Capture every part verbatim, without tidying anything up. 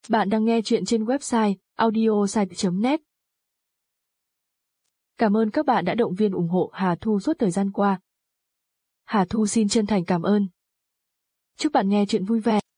Bạn đang nghe chuyện trên website audiosite chấm net. Cảm ơn các bạn đã động viên ủng hộ Hà Thu suốt thời gian qua. Hà Thu xin chân thành cảm ơn. Chúc bạn nghe chuyện vui vẻ.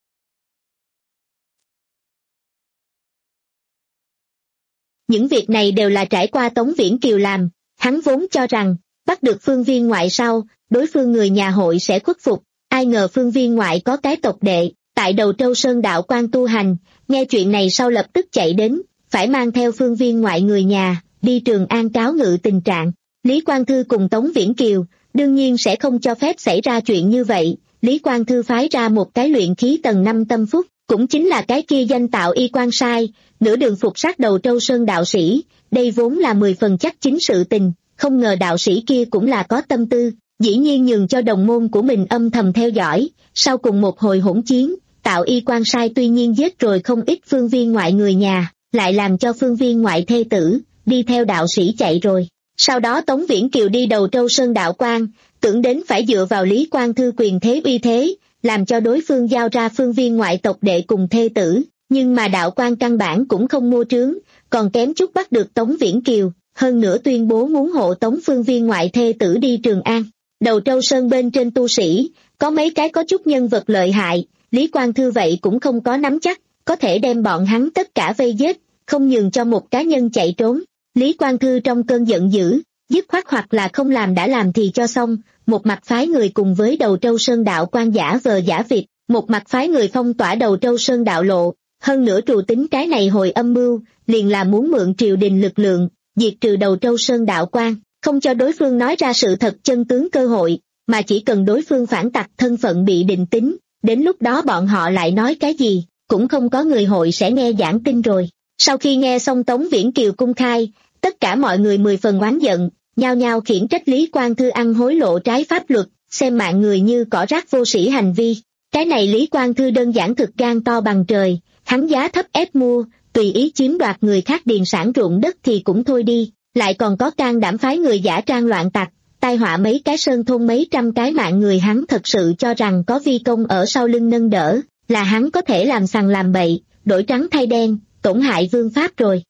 Những việc này đều là trải qua Tống Viễn Kiều làm, hắn vốn cho rằng, bắt được Phương Viên Ngoại sau, đối phương người nhà hội sẽ khuất phục, ai ngờ Phương Viên Ngoại có cái tộc đệ, tại Đầu Trâu Sơn đạo quan tu hành, nghe chuyện này sau lập tức chạy đến, phải mang theo Phương Viên Ngoại người nhà, đi Trường An cáo ngự tình trạng. Lý Quang Thư cùng Tống Viễn Kiều, đương nhiên sẽ không cho phép xảy ra chuyện như vậy, Lý Quang Thư phái ra một cái luyện khí tầng năm tâm phúc, cũng chính là cái kia danh tạo y quan sai, nửa đường phục sát Đầu Trâu Sơn đạo sĩ, đây vốn là mười phần chắc chính sự tình, không ngờ đạo sĩ kia cũng là có tâm tư, dĩ nhiên nhường cho đồng môn của mình âm thầm theo dõi, sau cùng một hồi hỗn chiến, tạo y quan sai tuy nhiên giết rồi không ít Phương Viên Ngoại người nhà, lại làm cho Phương Viên Ngoại thê tử, đi theo đạo sĩ chạy rồi. Sau đó Tống Viễn Kiều đi Đầu Trâu Sơn đạo quan, tưởng đến phải dựa vào Lý Quang Thư quyền thế uy thế, làm cho đối phương giao ra Phương Viên Ngoại tộc đệ cùng thê tử, nhưng mà đạo quan căn bản cũng không mua trướng, còn kém chút bắt được Tống Viễn Kiều, hơn nữa tuyên bố muốn hộ Tống Phương Viên Ngoại thê tử đi Trường An. Đầu Trâu Sơn bên trên tu sĩ, có mấy cái có chút nhân vật lợi hại, Lý Quang Thư vậy cũng không có nắm chắc, có thể đem bọn hắn tất cả vây giết, không nhường cho một cá nhân chạy trốn. Lý Quang Thư trong cơn giận dữ, dứt khoát hoặc là không làm đã làm thì cho xong, một mặt phái người cùng với Đầu Trâu Sơn đạo quan giả vờ giả vịt, một mặt phái người phong tỏa Đầu Trâu Sơn đạo lộ, hơn nữa trù tính cái này hồi âm mưu, liền là muốn mượn triều đình lực lượng, diệt trừ Đầu Trâu Sơn đạo quan, không cho đối phương nói ra sự thật chân tướng cơ hội, mà chỉ cần đối phương phản tặc thân phận bị định tính, đến lúc đó bọn họ lại nói cái gì, cũng không có người hội sẽ nghe giảng tin rồi. Sau khi nghe xong Tống Viễn Kiều cung khai, tất cả mọi người mười phần oán giận, nhao nhao khiển trách Lý Quang Thư ăn hối lộ trái pháp luật, xem mạng người như cỏ rác vô sĩ hành vi. Cái này Lý Quang Thư đơn giản thực gan to bằng trời, hắn giá thấp ép mua, tùy ý chiếm đoạt người khác điền sản ruộng đất thì cũng thôi đi, lại còn có can đảm phái người giả trang loạn tặc, tai họa mấy cái sơn thôn mấy trăm cái mạng người. Hắn thật sự cho rằng có vi công ở sau lưng nâng đỡ, là hắn có thể làm sằng làm bậy, đổi trắng thay đen, tổn hại vương pháp rồi.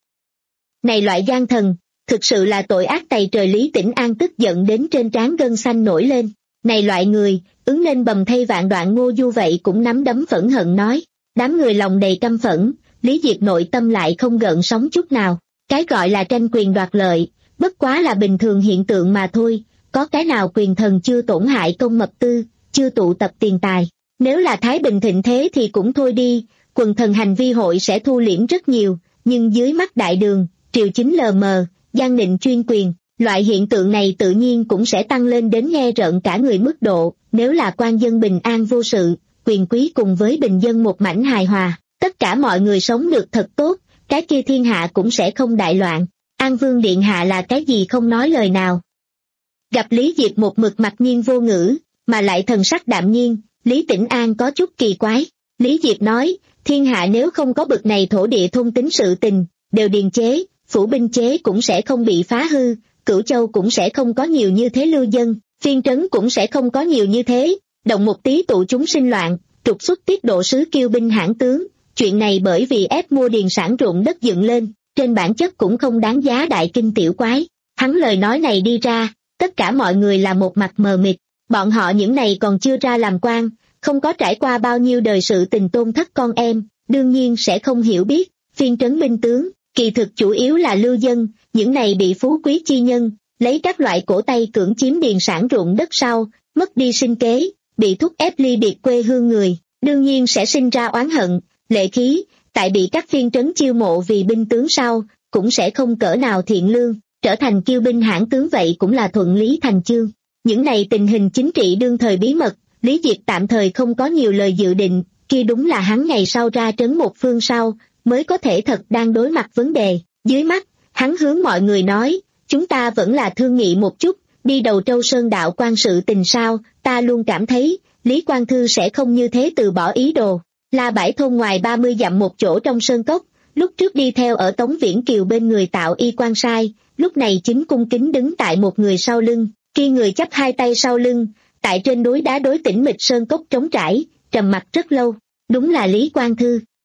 Này loại gian thần, thực sự là tội ác tày trời. Lý Tĩnh An tức giận đến trên trán gân xanh nổi lên. Này loại người, ứng nên bầm thay vạn đoạn. Ngô Du vậy cũng nắm đấm phẫn hận nói. Đám người lòng đầy căm phẫn, Lý Diệp nội tâm lại không gợn sóng chút nào. Cái gọi là tranh quyền đoạt lợi, bất quá là bình thường hiện tượng mà thôi. Có cái nào quyền thần chưa tổn hại công mập tư, chưa tụ tập tiền tài. Nếu là thái bình thịnh thế thì cũng thôi đi, quần thần hành vi hội sẽ thu liễm rất nhiều, nhưng dưới mắt đại đường, triều chính lờ mờ, gian nịnh chuyên quyền, loại hiện tượng này tự nhiên cũng sẽ tăng lên đến nghe rợn cả người mức độ. Nếu là quan dân bình an vô sự, quyền quý cùng với bình dân một mảnh hài hòa, tất cả mọi người sống được thật tốt, cái kia thiên hạ cũng sẽ không đại loạn. An Vương điện hạ là cái gì không nói lời nào. Gặp Lý Diệp một mực mặc nhiên vô ngữ, mà lại thần sắc đạm nhiên, Lý Tĩnh An có chút kỳ quái. Lý Diệp nói, thiên hạ nếu không có bực này thổ địa thôn tính sự tình, đều điền chế, phủ binh chế cũng sẽ không bị phá hư, Cửu Châu cũng sẽ không có nhiều như thế lưu dân, phiên trấn cũng sẽ không có nhiều như thế, động một tí tụ chúng sinh loạn, trục xuất tiết độ sứ kiêu binh hãn tướng. Chuyện này bởi vì ép mua điền sản ruộng đất dựng lên, trên bản chất cũng không đáng giá đại kinh tiểu quái. Hắn lời nói này đi ra, tất cả mọi người là một mặt mờ mịt, bọn họ những này còn chưa ra làm quan, không có trải qua bao nhiêu đời sự tình tôn thất con em, đương nhiên sẽ không hiểu biết, phiên trấn binh tướng, kỳ thực chủ yếu là lưu dân, những này bị phú quý chi nhân, lấy các loại cổ tay cưỡng chiếm điền sản ruộng đất sau, mất đi sinh kế, bị thúc ép ly biệt quê hương người, đương nhiên sẽ sinh ra oán hận, lệ khí, tại bị các phiên trấn chiêu mộ vì binh tướng sau, cũng sẽ không cỡ nào thiện lương, trở thành kiêu binh hãn tướng vậy cũng là thuận lý thành chương. Những này tình hình chính trị đương thời bí mật, Lý Diệp tạm thời không có nhiều lời dự định, kia đúng là hắn ngày sau ra trấn một phương sau, mới có thể thật đang đối mặt vấn đề. Dưới mắt, hắn hướng mọi người nói, chúng ta vẫn là thương nghị một chút, đi Đầu Trâu Sơn đạo quan sự tình sao, ta luôn cảm thấy, Lý Quang Thư sẽ không như thế từ bỏ ý đồ. La Bãi thôn ngoài ba mươi dặm một chỗ trong sơn cốc, lúc trước đi theo ở Tống Viễn Kiều bên người tạo y quan sai, lúc này chính cung kính đứng tại một người sau lưng, kia người chắp hai tay sau lưng, tại trên núi đá đối tĩnh mịch sơn cốc trống trải, trầm mặc rất lâu, đúng là Lý Quang Thư.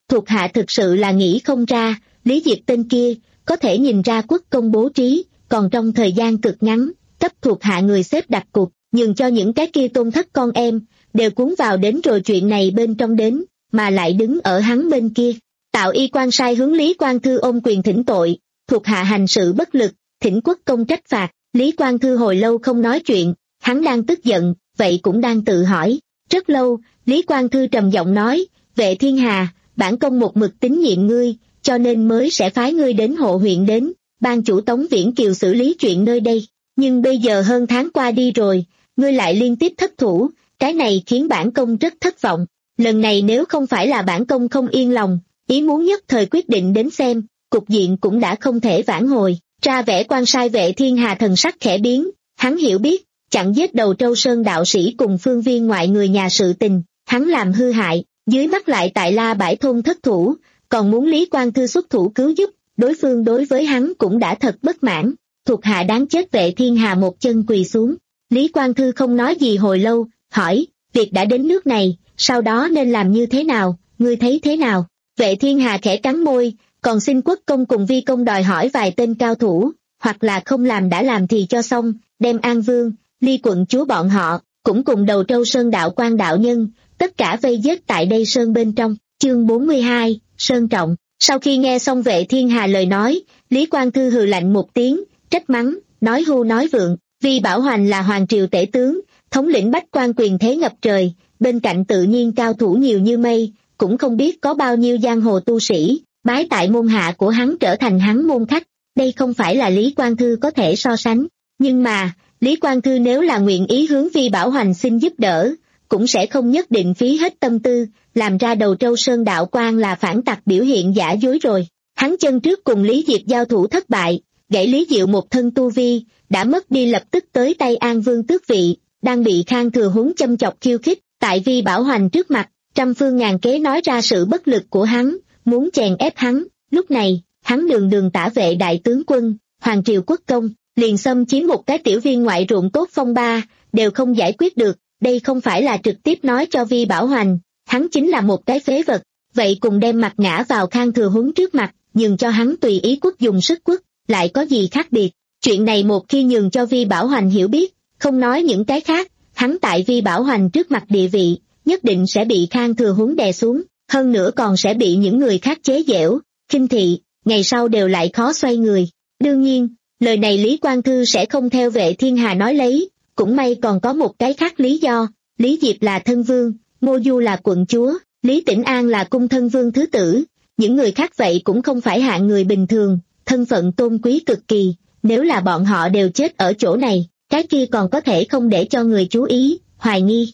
Thuộc hạ thực sự là nghĩ không ra, Lý Diệp tên kia, có thể nhìn ra quốc công bố trí, còn trong thời gian cực ngắn, cấp thuộc hạ người xếp đặt cục, nhường cho những cái kia tôn thất con em, đều cuốn vào đến rồi chuyện này bên trong đến, mà lại đứng ở hắn bên kia. Tạo y quan sai hướng Lý Quang Thư ôm quyền thỉnh tội, thuộc hạ hành sự bất lực, thỉnh quốc công trách phạt. Lý Quang Thư hồi lâu không nói chuyện, hắn đang tức giận, vậy cũng đang tự hỏi. Rất lâu, Lý Quang Thư trầm giọng nói, Vệ Thiên Hà, bản công một mực tín nhiệm ngươi, cho nên mới sẽ phái ngươi đến hộ huyện đến, ban chủ Tống Viễn Kiều xử lý chuyện nơi đây. Nhưng bây giờ hơn tháng qua đi rồi, ngươi lại liên tiếp thất thủ, cái này khiến bản công rất thất vọng. Lần này nếu không phải là bản công không yên lòng, ý muốn nhất thời quyết định đến xem, cục diện cũng đã không thể vãn hồi. Ra vẻ quan sai Vệ Thiên Hà thần sắc khẽ biến, hắn hiểu biết, chặn giết đầu Trâu Sơn đạo sĩ cùng phương viên ngoại người nhà sự tình, hắn làm hư hại, dưới mắt lại tại La Bãi thôn thất thủ, còn muốn Lý Quang Thư xuất thủ cứu giúp, đối phương đối với hắn cũng đã thật bất mãn. Thuộc hạ đáng chết. Vệ Thiên Hà một chân quỳ xuống. Lý Quang Thư không nói gì hồi lâu, hỏi, việc đã đến nước này, sau đó nên làm như thế nào, ngươi thấy thế nào? Vệ Thiên Hà khẽ cắn môi, còn xin quốc công cùng vi công đòi hỏi vài tên cao thủ, hoặc là không làm đã làm thì cho xong, đem An Vương, Ly quận chúa bọn họ, cũng cùng đầu Trâu Sơn đạo quan đạo nhân, tất cả vây giết tại đây sơn bên trong. Chương bốn mươi hai, Sơn Trọng. Sau khi nghe xong Vệ Thiên Hà lời nói, Lý Quang Thư hừ lạnh một tiếng, trách mắng, nói hưu nói vượng. Vi Bảo Hoành là hoàng triều tể tướng, thống lĩnh bách quan quyền thế ngập trời, bên cạnh tự nhiên cao thủ nhiều như mây, cũng không biết có bao nhiêu giang hồ tu sĩ, bái tại môn hạ của hắn trở thành hắn môn khách, đây không phải là Lý Quang Thư có thể so sánh. Nhưng mà, Lý Quang Thư nếu là nguyện ý hướng Vi Bảo Hoành xin giúp đỡ, cũng sẽ không nhất định phí hết tâm tư, làm ra đầu Trâu Sơn đạo quan là phản tặc biểu hiện giả dối rồi. Hắn chân trước cùng Lý Diệp giao thủ thất bại, gãy Lý Diệu một thân tu vi, đã mất đi lập tức tới tay An Vương tước vị, đang bị Khang Thừa Huấn châm chọc khiêu khích, tại Vi Bảo Hoành trước mặt, trăm phương ngàn kế nói ra sự bất lực của hắn, muốn chèn ép hắn. Lúc này, hắn đường đường tả vệ đại tướng quân, hoàng triều quốc công, liền xâm chiếm một cái tiểu viên ngoại ruộng tốt phong ba, đều không giải quyết được, đây không phải là trực tiếp nói cho Vi Bảo Hoành, hắn chính là một cái phế vật, vậy cùng đem mặt ngã vào Khang Thừa Huấn trước mặt, nhường cho hắn tùy ý quốc dùng sức quốc, lại có gì khác biệt. Chuyện này một khi nhường cho Vi Bảo Hoành hiểu biết, không nói những cái khác, hắn tại Vi Bảo Hoành trước mặt địa vị, nhất định sẽ bị Khang Thừa Huấn đè xuống, hơn nữa còn sẽ bị những người khác chế giễu, khinh thị, ngày sau đều lại khó xoay người. Đương nhiên, lời này Lý Quang Thư sẽ không theo Vệ Thiên Hà nói lấy, cũng may còn có một cái khác lý do, Lý Diệp là thân vương, Ngô Du là quận chúa, Lý Tĩnh An là cung thân vương thứ tử, những người khác vậy cũng không phải hạng người bình thường, thân phận tôn quý cực kỳ, nếu là bọn họ đều chết ở chỗ này, cái kia còn có thể không để cho người chú ý, hoài nghi.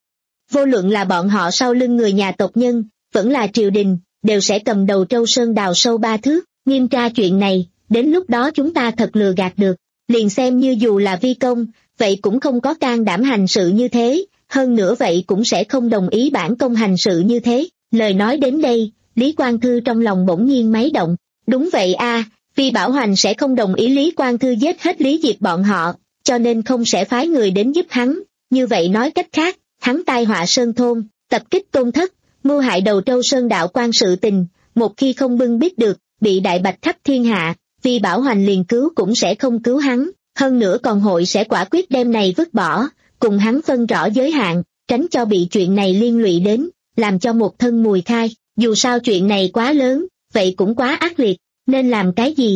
Vô luận là bọn họ sau lưng người nhà tộc nhân, vẫn là triều đình, đều sẽ cầm đầu Trâu Sơn đào sâu ba thước, nghiêm tra chuyện này, đến lúc đó chúng ta thật lừa gạt được, liền xem như dù là vi công, vậy cũng không có can đảm hành sự như thế, hơn nữa vậy cũng sẽ không đồng ý bản công hành sự như thế. Lời nói đến đây, Lý Quang Thư trong lòng bỗng nhiên máy động, đúng vậy a, Vi Bảo Hoành sẽ không đồng ý Lý Quang Thư giết hết Lý Diệp bọn họ, cho nên không sẽ phái người đến giúp hắn, như vậy nói cách khác, hắn tai họa Sơn thôn, tập kích tôn thất, mưu hại đầu Trâu Sơn đạo quan sự tình, một khi không bưng biết được, bị đại bạch khắp thiên hạ, Vi Bảo Hoành liền cứu cũng sẽ không cứu hắn, hơn nữa còn hội sẽ quả quyết đem này vứt bỏ, cùng hắn phân rõ giới hạn, tránh cho bị chuyện này liên lụy đến, làm cho một thân mùi khai, dù sao chuyện này quá lớn, vậy cũng quá ác liệt, nên làm cái gì?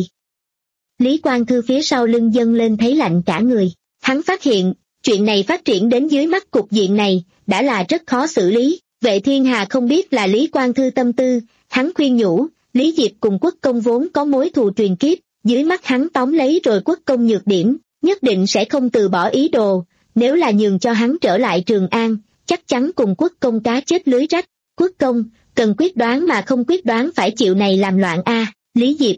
Lý Quang Thư phía sau lưng dâng lên thấy lạnh cả người, hắn phát hiện, chuyện này phát triển đến dưới mắt cục diện này, đã là rất khó xử lý. Vệ Thiên Hà không biết là Lý Quang Thư tâm tư, hắn khuyên nhủ, Lý Diệp cùng quốc công vốn có mối thù truyền kiếp, dưới mắt hắn tóm lấy rồi quốc công nhược điểm, nhất định sẽ không từ bỏ ý đồ, nếu là nhường cho hắn trở lại Trường An, chắc chắn cùng quốc công cá chết lưới rách. Quốc công, cần quyết đoán mà không quyết đoán phải chịu này làm loạn a. Lý Diệp.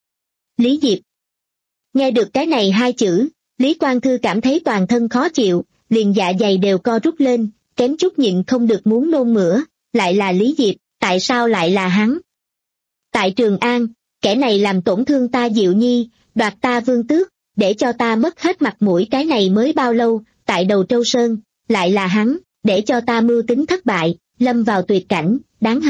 Lý Diệp. Nghe được cái này hai chữ, Lý Quang Thư cảm thấy toàn thân khó chịu, liền dạ dày đều co rút lên, kém chút nhịn không được muốn nôn mửa, lại là Lý Diệp, tại sao lại là hắn? Tại Trường An, kẻ này làm tổn thương ta Diệu Nhi, đoạt ta vương tước, để cho ta mất hết mặt mũi, cái này mới bao lâu, tại đầu Trâu Sơn, lại là hắn, để cho ta mưu tính thất bại, lâm vào tuyệt cảnh, đáng hận.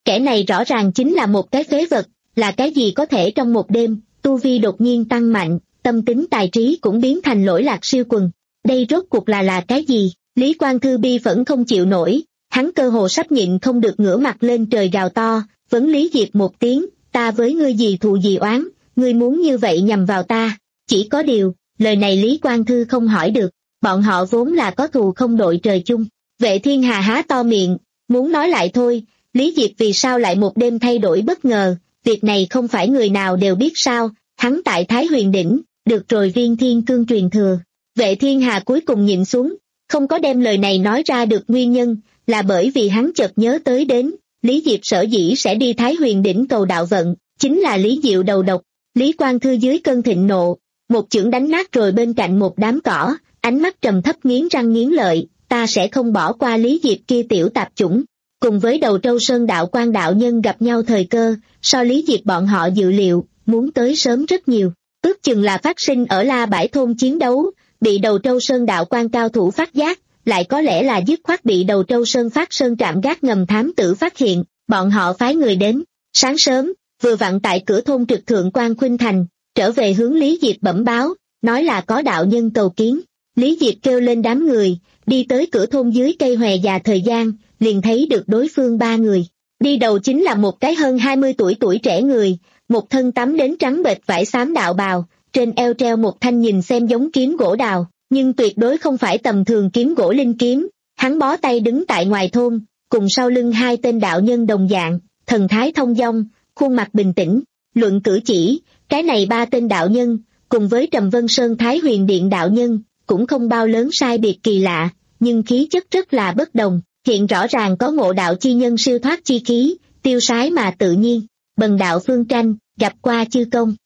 Kẻ này rõ ràng chính là một cái phế vật, là cái gì có thể trong một đêm, tu vi đột nhiên tăng mạnh, tâm tính tài trí cũng biến thành lỗi lạc siêu quần. Đây rốt cuộc là là cái gì? Lý Quang Thư bi phẫn không chịu nổi, hắn cơ hồ sắp nhịn không được ngửa mặt lên trời gào to, vấn Lý Diệp một tiếng, ta với ngươi gì thù gì oán, ngươi muốn như vậy nhằm vào ta. Chỉ có điều, lời này Lý Quang Thư không hỏi được, bọn họ vốn là có thù không đội trời chung. Vệ Thiên Hà há to miệng, muốn nói lại thôi, Lý Diệp vì sao lại một đêm thay đổi bất ngờ, việc này không phải người nào đều biết sao, hắn tại Thái Huyền Đỉnh, được rồi Viên Thiên Cương truyền thừa. Vệ Thiên Hà cuối cùng nhịn xuống, không có đem lời này nói ra được nguyên nhân, là bởi vì hắn chợt nhớ tới đến, Lý Diệp sở dĩ sẽ đi Thái Huyền Đỉnh cầu đạo vận, chính là Lý Diệu đầu độc. Lý Quang Thư dưới cơn thịnh nộ, một chưởng đánh nát rồi bên cạnh một đám cỏ, ánh mắt trầm thấp nghiến răng nghiến lợi, ta sẽ không bỏ qua Lý Diệp kia tiểu tạp chủng. Cùng với Đầu Trâu Sơn đạo quan đạo nhân gặp nhau thời cơ, so Lý Diệp bọn họ dự liệu, muốn tới sớm rất nhiều, ước chừng là phát sinh ở La Bãi thôn chiến đấu, bị Đầu Trâu Sơn đạo quan cao thủ phát giác, lại có lẽ là dứt khoát bị Đầu Trâu Sơn phát sơn trạm gác ngầm thám tử phát hiện, bọn họ phái người đến. Sáng sớm, vừa vặn tại cửa thôn trực thượng quan Khuynh Thành, trở về hướng Lý Diệp bẩm báo, nói là có đạo nhân cầu kiến. Lý Diệp kêu lên đám người, đi tới cửa thôn dưới cây hòe già thời gian, liền thấy được đối phương ba người. Đi đầu chính là một cái hơn hai mươi tuổi tuổi trẻ người, một thân tắm đến trắng bệch vải xám đạo bào, trên eo treo một thanh nhìn xem giống kiếm gỗ đào, nhưng tuyệt đối không phải tầm thường kiếm gỗ linh kiếm. Hắn bó tay đứng tại ngoài thôn, cùng sau lưng hai tên đạo nhân đồng dạng, thần thái thông dong, khuôn mặt bình tĩnh, luận cử chỉ, cái này ba tên đạo nhân, cùng với Trầm Vân Sơn Thái Huyền Điện đạo nhân, cũng không bao lớn sai biệt kỳ lạ, nhưng khí chất rất là bất đồng, hiện rõ ràng có ngộ đạo chi nhân siêu thoát chi khí, tiêu sái mà tự nhiên. Bần đạo Phương Tranh, gặp qua chư công.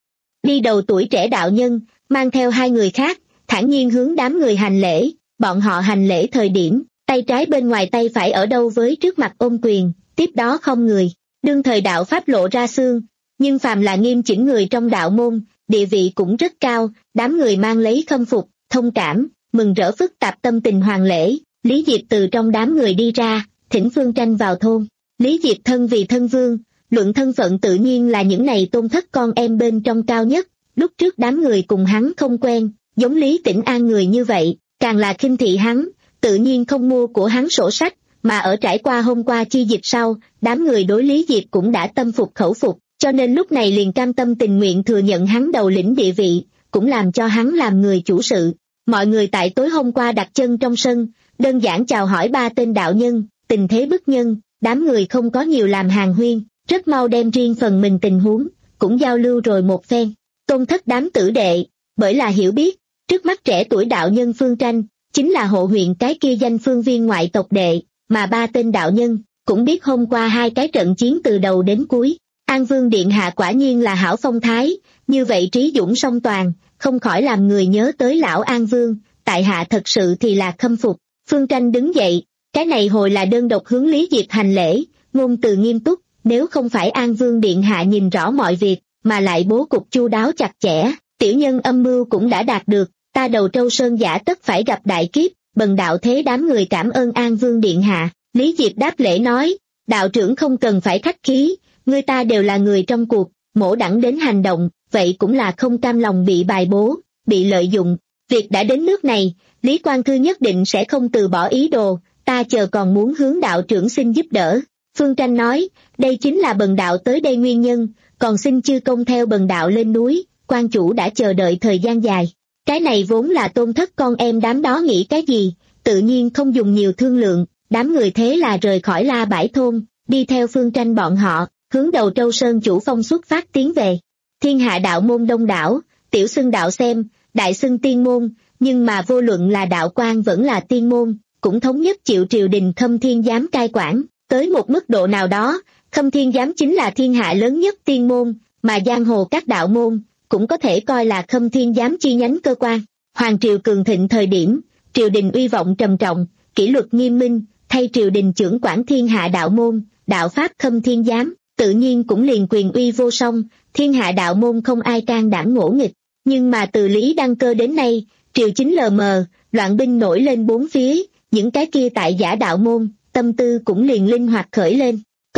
Đi đầu tuổi trẻ đạo nhân, mang theo hai người khác, thản nhiên hướng đám người hành lễ, bọn họ hành lễ thời điểm, tay trái bên ngoài tay phải ở đâu với trước mặt ôm quyền, tiếp đó không người. Đương thời đạo pháp lộ ra xương, nhưng phàm là nghiêm chỉnh người trong đạo môn, địa vị cũng rất cao, đám người mang lấy khâm phục, thông cảm, mừng rỡ phức tạp tâm tình hoàng lễ. Lý Diệp từ trong đám người đi ra, thỉnh Phương Tranh vào thôn. Lý Diệp thân vì thân vương, luận thân phận tự nhiên là những này tôn thất con em bên trong cao nhất, lúc trước đám người cùng hắn không quen, giống Lý Tĩnh An người như vậy, càng là khinh thị hắn, tự nhiên không mua của hắn sổ sách, mà ở trải qua hôm qua chi dịch sau, đám người đối Lý Diệp cũng đã tâm phục khẩu phục, cho nên lúc này liền cam tâm tình nguyện thừa nhận hắn đầu lĩnh địa vị, cũng làm cho hắn làm người chủ sự. Mọi người tại tối hôm qua đặt chân trong sân, đơn giản chào hỏi ba tên đạo nhân, tình thế bức nhân, đám người không có nhiều làm hàng huyên, rất mau đem riêng phần mình tình huống, cũng giao lưu rồi một phen. Tôn thất đám tử đệ, bởi là hiểu biết, trước mắt trẻ tuổi đạo nhân Phương Tranh, chính là hộ huyện cái kia danh phương viên ngoại tộc đệ, mà ba tên đạo nhân, cũng biết hôm qua hai cái trận chiến từ đầu đến cuối. An Vương Điện Hạ quả nhiên là hảo phong thái, như vậy trí dũng song toàn, không khỏi làm người nhớ tới lão An Vương, tại hạ thật sự thì là khâm phục. Phương Tranh đứng dậy, cái này hồi là đơn độc hướng Lý Diệp hành lễ, ngôn từ nghiêm túc, nếu không phải An Vương Điện Hạ nhìn rõ mọi việc, mà lại bố cục chu đáo chặt chẽ, tiểu nhân âm mưu cũng đã đạt được, ta Đầu Trâu Sơn giả tất phải gặp đại kiếp, bần đạo thế đám người cảm ơn An Vương Điện Hạ. Lý Diệp đáp lễ nói, đạo trưởng không cần phải khách khí, người ta đều là người trong cuộc, mổ đẳng đến hành động, vậy cũng là không cam lòng bị bài bố, bị lợi dụng. Việc đã đến nước này, Lý Quang Thư nhất định sẽ không từ bỏ ý đồ, ta chờ còn muốn hướng đạo trưởng xin giúp đỡ. Phương Tranh nói, đây chính là bần đạo tới đây nguyên nhân, còn xin chư công theo bần đạo lên núi, quan chủ đã chờ đợi thời gian dài. Cái này vốn là tôn thất con em đám đó nghĩ cái gì, tự nhiên không dùng nhiều thương lượng, đám người thế là rời khỏi La Bãi thôn, đi theo Phương Tranh bọn họ, hướng Đầu Trâu Sơn chủ phong xuất phát tiến về. Thiên hạ đạo môn đông đảo, tiểu xưng đạo xem, đại xưng tiên môn, nhưng mà vô luận là đạo quan vẫn là tiên môn, cũng thống nhất chịu triều đình Khâm Thiên Giám cai quản, tới một mức độ nào đó, Khâm Thiên Giám chính là thiên hạ lớn nhất tiên môn, mà giang hồ các đạo môn, cũng có thể coi là Khâm Thiên Giám chi nhánh cơ quan. Hoàng triều cường thịnh thời điểm, triều đình uy vọng trầm trọng, kỷ luật nghiêm minh, thay triều đình trưởng quản thiên hạ đạo môn, đạo pháp Khâm Thiên Giám, tự nhiên cũng liền quyền uy vô song, thiên hạ đạo môn không ai can đảm ngỗ nghịch. Nhưng mà từ Lý đăng cơ đến nay, triều chính lờ mờ, loạn binh nổi lên bốn phía, những cái kia tại giả đạo môn, tâm tư cũng liền linh hoạt khởi lên.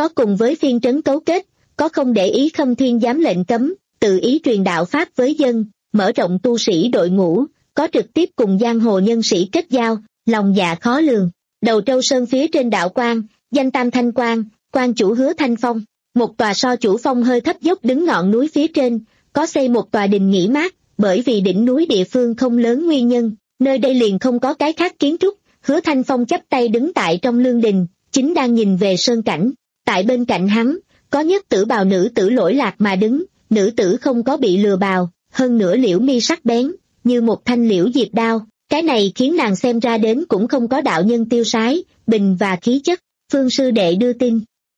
có cùng với phiên trấn cấu kết, có không để ý Khâm Thiên giám lệnh cấm, tự ý truyền đạo pháp với dân, mở rộng tu sĩ đội ngũ, có trực tiếp cùng giang hồ nhân sĩ kết giao, lòng dạ khó lường. Đầu Trâu Sơn phía trên đạo quan, danh Tam Thanh Quan, quan chủ Hứa Thanh Phong, một tòa so chủ phong hơi thấp dốc đứng ngọn núi phía trên, có xây một tòa đình nghỉ mát, bởi vì đỉnh núi địa phương không lớn nguyên nhân, nơi đây liền không có cái khác kiến trúc. Hứa Thanh Phong chắp tay đứng tại trong lương đình, chính đang nhìn về sơn cảnh. Tại bên cạnh hắn, có nhất tử bào nữ tử lỗi lạc mà đứng, nữ tử không có bị lừa bào, hơn nữa liễu mi sắc bén, như một thanh liễu diệp đao, cái này khiến nàng xem ra đến cũng không có đạo nhân tiêu sái, bình và khí chất. Phương sư đệ đưa tin.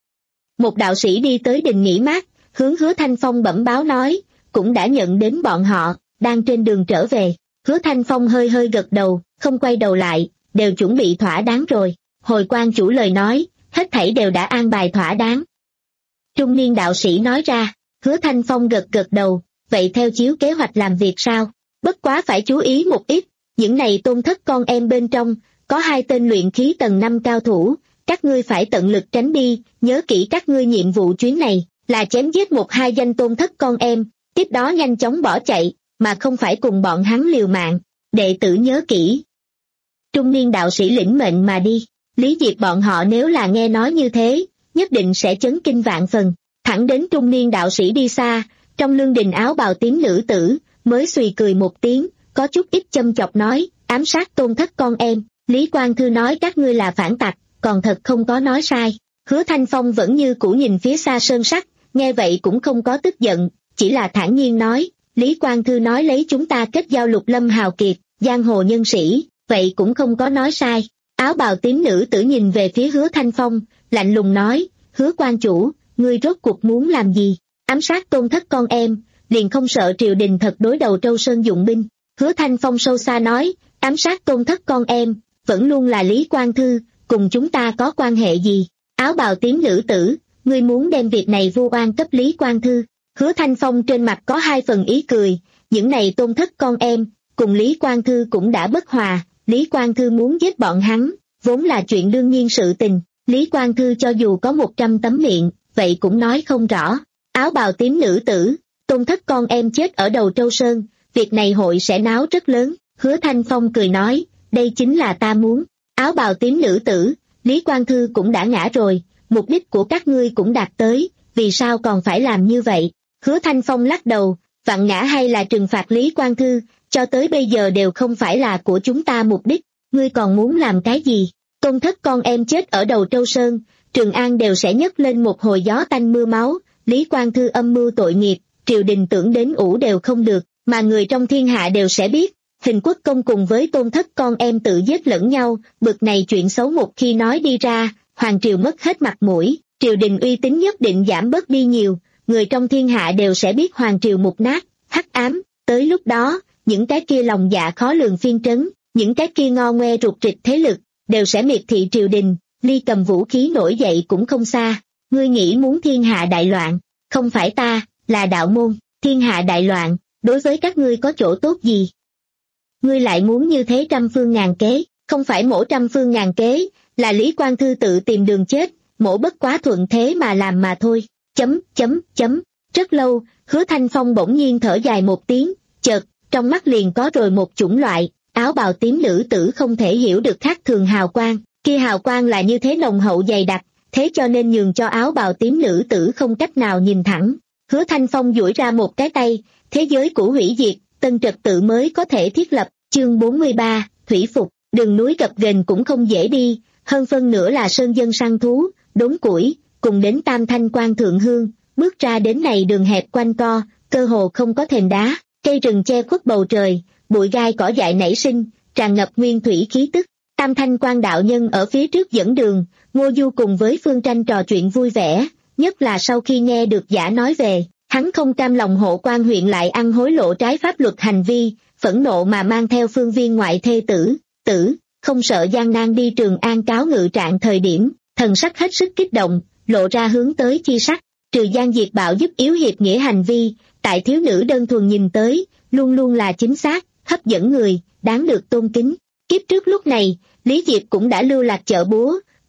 Một đạo sĩ đi tới đình nghỉ mát, hướng Hứa Thanh Phong bẩm báo nói, cũng đã nhận đến bọn họ, đang trên đường trở về. Hứa Thanh Phong hơi hơi gật đầu, không quay đầu lại, đều chuẩn bị thỏa đáng rồi. Hồi quan chủ lời nói, hết thảy đều đã an bài thỏa đáng. Trung niên đạo sĩ nói ra. Hứa Thanh Phong gật gật đầu, vậy theo chiếu kế hoạch làm việc sao? Bất quá phải chú ý một ít, những này tôn thất con em bên trong, có hai tên luyện khí tầng năm cao thủ, các ngươi phải tận lực tránh đi, nhớ kỹ các ngươi nhiệm vụ chuyến này, là chém giết một hai danh tôn thất con em, tiếp đó nhanh chóng bỏ chạy, mà không phải cùng bọn hắn liều mạng, đệ tử nhớ kỹ. Trung niên đạo sĩ lĩnh mệnh mà đi, Lý Diệp bọn họ nếu là nghe nói như thế, nhất định sẽ chấn kinh vạn phần. Thẳng đến trung niên đạo sĩ đi xa, trong lương đình áo bào tím nữ tử, mới xùy cười một tiếng, có chút ít châm chọc nói, ám sát tôn thất con em, Lý Quang Thư nói các ngươi là phản tặc, còn thật không có nói sai. Hứa Thanh Phong vẫn như cũ nhìn phía xa sơn sắc, nghe vậy cũng không có tức giận, chỉ là thản nhiên nói, Lý Quang Thư nói lấy chúng ta kết giao lục lâm hào kiệt, giang hồ nhân sĩ, vậy cũng không có nói sai. Áo bào tím nữ tử nhìn về phía Hứa Thanh Phong, lạnh lùng nói, Hứa quan chủ, ngươi rốt cuộc muốn làm gì? Ám sát tôn thất con em, liền không sợ triều đình thật đối đầu Trâu Sơn dụng binh. Hứa Thanh Phong sâu xa nói, ám sát tôn thất con em, vẫn luôn là Lý Quang Thư, cùng chúng ta có quan hệ gì? Áo bào tím nữ tử, ngươi muốn đem việc này vu oan cấp Lý Quang Thư. Hứa Thanh Phong trên mặt có hai phần ý cười, những này tôn thất con em, cùng Lý Quang Thư cũng đã bất hòa, Lý Quang Thư muốn giết bọn hắn, vốn là chuyện đương nhiên sự tình, Lý Quang Thư cho dù có một trăm tấm miệng, vậy cũng nói không rõ. Áo bào tím nữ tử, tôn thất con em chết ở đầu Trâu Sơn, việc này hội sẽ náo rất lớn. Hứa Thanh Phong cười nói, đây chính là ta muốn. Áo bào tím nữ tử, Lý Quang Thư cũng đã ngã rồi, mục đích của các ngươi cũng đạt tới, vì sao còn phải làm như vậy? Hứa Thanh Phong lắc đầu, vặn ngã hay là trừng phạt Lý Quang Thư, cho tới bây giờ đều không phải là của chúng ta mục đích, ngươi còn muốn làm cái gì? Tôn thất con em chết ở đầu Trâu Sơn, Trường An đều sẽ nhấc lên một hồi gió tanh mưa máu, Lý Quang Thư âm mưu tội nghiệp, triều đình tưởng đến ủ đều không được, mà người trong thiên hạ đều sẽ biết, Hình Quốc Công cùng với tôn thất con em tự giết lẫn nhau, bực này chuyện xấu một khi nói đi ra, hoàng triều mất hết mặt mũi, triều đình uy tín nhất định giảm bớt đi nhiều, người trong thiên hạ đều sẽ biết hoàng triều mục nát, hắc ám, tới lúc đó, những cái kia lòng dạ khó lường phiên trấn, những cái kia ngo ngoe rụt rịch thế lực, đều sẽ miệt thị triều đình, ly cầm vũ khí nổi dậy cũng không xa. Ngươi nghĩ muốn thiên hạ đại loạn, không phải ta, là đạo môn, thiên hạ đại loạn, đối với các ngươi có chỗ tốt gì? Ngươi lại muốn như thế trăm phương ngàn kế, không phải mổ trăm phương ngàn kế, là Lý Quang Thư tự tìm đường chết, mổ bất quá thuận thế mà làm mà thôi. Chấm, chấm, chấm, rất lâu, Hứa Thanh Phong bỗng nhiên thở dài một tiếng, chợt, trong mắt liền có rồi một chủng loại, áo bào tím nữ tử không thể hiểu được khác thường hào quang, kia hào quang là như thế nồng hậu dày đặc, thế cho nên nhường cho áo bào tím nữ tử không cách nào nhìn thẳng. Hứa Thanh Phong duỗi ra một cái tay, thế giới cũ hủy diệt, tân trật tự mới có thể thiết lập. Chương bốn mươi ba, Thủy Phục, đường núi gập ghềnh cũng không dễ đi, hơn phân nửa là sơn dân săn thú, đốn củi, cùng đến Tam Thanh Quan thượng hương, bước ra đến này đường hẹp quanh co, cơ hồ không có thềm đá, cây rừng che khuất bầu trời, bụi gai cỏ dại nảy sinh, tràn ngập nguyên thủy khí tức. Tam Thanh Quan đạo nhân ở phía trước dẫn đường, Ngô Du cùng với Phương Tranh trò chuyện vui vẻ, nhất là sau khi nghe được giả nói về, hắn không cam lòng hộ quan huyện lại ăn hối lộ trái pháp luật hành vi, phẫn nộ mà mang theo Phương Viên ngoại thê tử, tử, không sợ gian nan đi Trường An cáo ngự trạng thời điểm, thần sắc hết sức kích động, lộ ra hướng tới chi sắc, trừ gian diệt bạo giúp yếu hiệp nghĩa hành vi, tại thiếu nữ đơn thuần nhìn tới, luôn luôn là chính xác, hấp dẫn người, đáng được tôn kính. Kiếp trước lúc này, Lý Diệp cũng đã lưu lạc chợ búa,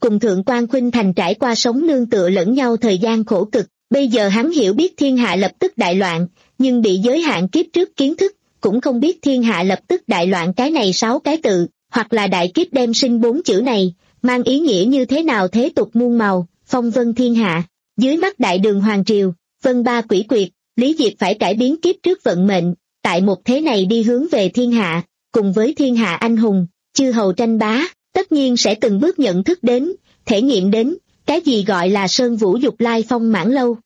cùng Thượng quan Khuynh Thành trải qua sống nương tựa lẫn nhau thời gian khổ cực, bây giờ hắn hiểu biết thiên hạ lập tức đại loạn, nhưng bị giới hạn kiếp trước kiến thức, cũng không biết thiên hạ lập tức đại loạn cái này sáu cái tự, hoặc là đại kiếp đem sinh bốn chữ này, mang ý nghĩa như thế nào thế tục muôn màu, phong vân thiên hạ. Dưới mắt đại đường hoàng triều, vân ba quỷ quyệt, Lý Diệp phải cải biến kiếp trước vận mệnh, tại một thế này đi hướng về thiên hạ, cùng với thiên hạ anh hùng, chư hầu tranh bá, tất nhiên sẽ từng bước nhận thức đến, thể nghiệm đến, cái gì gọi là sơn vũ dục lai phong mãn lâu.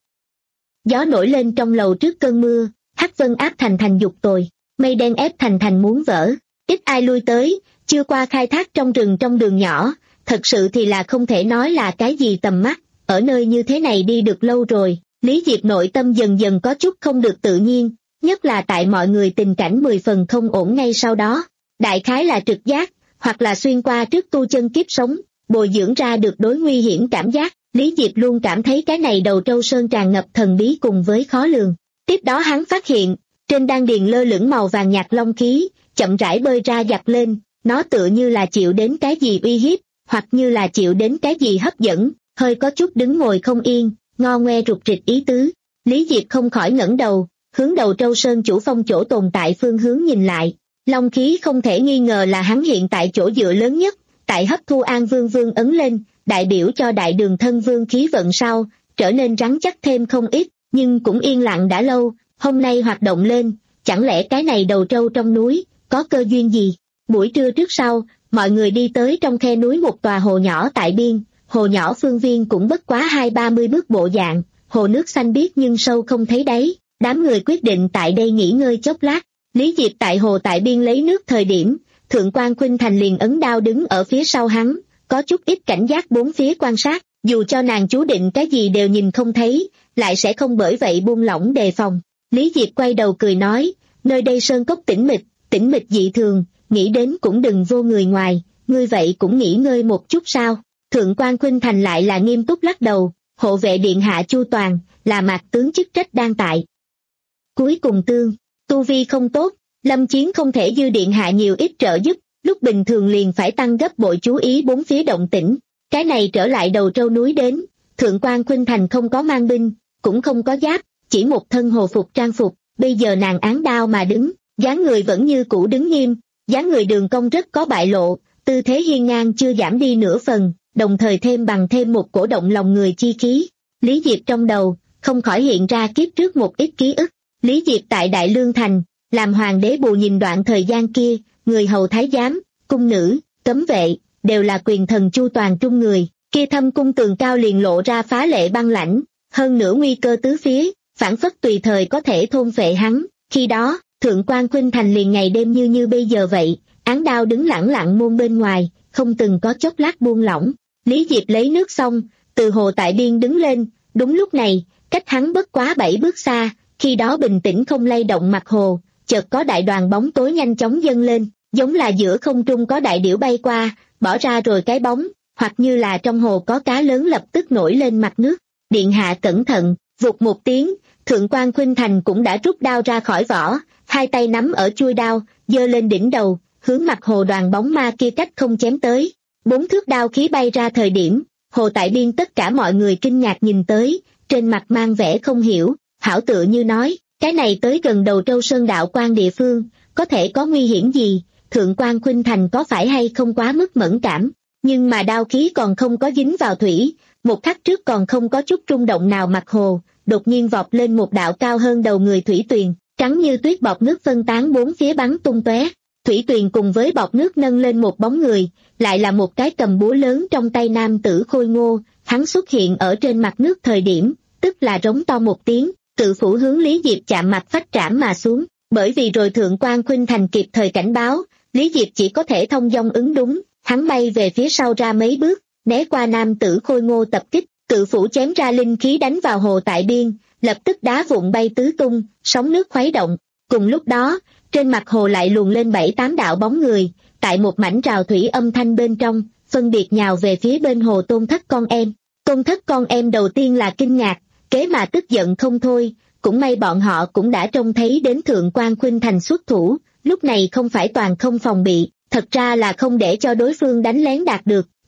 Gió nổi lên trong lầu trước cơn mưa, hắc vân áp thành thành dục tồi, mây đen ép thành thành muốn vỡ, ít ai lui tới, chưa qua khai thác trong rừng trong đường nhỏ, thật sự thì là không thể nói là cái gì tầm mắt, ở nơi như thế này đi được lâu rồi, Lý Diệp nội tâm dần dần có chút không được tự nhiên, nhất là tại mọi người tình cảnh mười phần không ổn ngay sau đó, đại khái là trực giác, hoặc là xuyên qua trước tu chân kiếp sống, bồi dưỡng ra được đối nguy hiểm cảm giác, Lý Diệp luôn cảm thấy cái này đầu trâu sơn tràn ngập thần bí cùng với khó lường. Tiếp đó hắn phát hiện, trên đan điền lơ lửng màu vàng nhạt long khí, chậm rãi bơi ra giặt lên, nó tựa như là chịu đến cái gì uy hiếp, hoặc như là chịu đến cái gì hấp dẫn, hơi có chút đứng ngồi không yên, ngo ngoe rụt rịch ý tứ. Lý Diệp không khỏi ngẩng đầu, hướng đầu trâu sơn chủ phong chỗ tồn tại phương hướng nhìn lại, long khí không thể nghi ngờ là hắn hiện tại chỗ dựa lớn nhất, tại hấp thu An Vương Vương ấn lên, đại biểu cho đại đường thân vương khí vận sau, trở nên rắn chắc thêm không ít, nhưng cũng yên lặng đã lâu, hôm nay hoạt động lên, chẳng lẽ cái này đầu trâu trong núi, có cơ duyên gì? Buổi trưa trước sau, mọi người đi tới trong khe núi một tòa hồ nhỏ tại biên, hồ nhỏ phương viên cũng bất quá hai ba mươi bước bộ dạng, hồ nước xanh biếc nhưng sâu không thấy đáy, đám người quyết định tại đây nghỉ ngơi chốc lát. Lý Diệp tại hồ tại biên lấy nước thời điểm, Thượng quan Khuynh Thành liền ấn đao đứng ở phía sau hắn, có chút ít cảnh giác bốn phía quan sát, dù cho nàng chú định cái gì đều nhìn không thấy, lại sẽ không bởi vậy buông lỏng đề phòng. Lý Diệp quay đầu cười nói, nơi đây sơn cốc tĩnh mịch, tĩnh mịch dị thường, nghĩ đến cũng đừng vô người ngoài, ngươi vậy cũng nghỉ ngơi một chút sao? Thượng quan Khuynh Thành lại là nghiêm túc lắc đầu, hộ vệ điện hạ chu toàn, là mạc tướng chức trách đang tại. Cuối cùng tương, tu vi không tốt, lâm chiến không thể dư điện hạ nhiều ít trợ giúp, lúc bình thường liền phải tăng gấp bội chú ý bốn phía động tĩnh. Cái này trở lại đầu trâu núi đến, Thượng quan Khuynh Thành không có mang binh, cũng không có giáp, chỉ một thân hồ phục trang phục, bây giờ nàng án đao mà đứng, dáng người vẫn như cũ đứng nghiêm, dáng người đường cong rất có bại lộ, tư thế hiên ngang chưa giảm đi nửa phần, đồng thời thêm bằng thêm một cổ động lòng người chi khí. Lý Diệp trong đầu, không khỏi hiện ra kiếp trước một ít ký ức. Lý Diệp tại Đại Lương Thành, làm hoàng đế bù nhìn đoạn thời gian kia, người hầu thái giám, cung nữ, cấm vệ, đều là quyền thần chu toàn trung người, kia thâm cung tường cao liền lộ ra phá lệ băng lãnh, hơn nữa nguy cơ tứ phía, phản phất tùy thời có thể thôn phệ hắn. Khi đó, Thượng quan Khuynh Thành liền ngày đêm như như bây giờ vậy, án đao đứng lẳng lặng môn bên ngoài, không từng có chốc lát buông lỏng. Lý Diệp lấy nước xong, từ hồ tại biên đứng lên, đúng lúc này, cách hắn bất quá bảy bước xa, khi đó bình tĩnh không lay động mặt hồ, chợt có đại đoàn bóng tối nhanh chóng dâng lên, giống là giữa không trung có đại điểu bay qua, bỏ ra rồi cái bóng, hoặc như là trong hồ có cá lớn lập tức nổi lên mặt nước. Điện hạ cẩn thận, vụt một tiếng, Thượng quan Khuynh Thành cũng đã rút đao ra khỏi vỏ, hai tay nắm ở chuôi đao, giơ lên đỉnh đầu, hướng mặt hồ đoàn bóng ma kia cách không chém tới. Bốn thước đao khí bay ra thời điểm, hồ tại biên tất cả mọi người kinh ngạc nhìn tới, trên mặt mang vẻ không hiểu, hảo tựa như nói, cái này tới gần đầu trâu sơn đạo quan địa phương, có thể có nguy hiểm gì, Thượng quan Khuynh Thành có phải hay không quá mức mẫn cảm, nhưng mà đao khí còn không có dính vào thủy, một khắc trước còn không có chút rung động nào mặt hồ, đột nhiên vọt lên một đạo cao hơn đầu người thủy tuyền, trắng như tuyết bọt nước phân tán bốn phía bắn tung tóe. Thủy tuyền cùng với bọt nước nâng lên một bóng người, lại là một cái cầm búa lớn trong tay nam tử khôi ngô, hắn xuất hiện ở trên mặt nước thời điểm, tức là rống to một tiếng, tự phủ hướng Lý Diệp chạm mặt phách trảm mà xuống, bởi vì rồi Thượng quan Khuynh Thành kịp thời cảnh báo, Lý Diệp chỉ có thể thông dong ứng đúng, hắn bay về phía sau ra mấy bước, né qua nam tử khôi ngô tập kích, tự phủ chém ra linh khí đánh vào hồ tại biên, lập tức đá vụn bay tứ tung, sóng nước khuấy động. Cùng lúc đó, trên mặt hồ lại luồn lên bảy tám đạo bóng người, tại một mảnh rào thủy âm thanh bên trong, phân biệt nhào về phía bên hồ Tôn Thất con em. Tôn Thất con em đầu tiên là kinh ngạc, kế mà tức giận không thôi, cũng may bọn họ cũng đã trông thấy đến Thượng quan Khuynh Thành xuất thủ, lúc này không phải toàn không phòng bị, thật ra là không để cho đối phương đánh lén đạt được,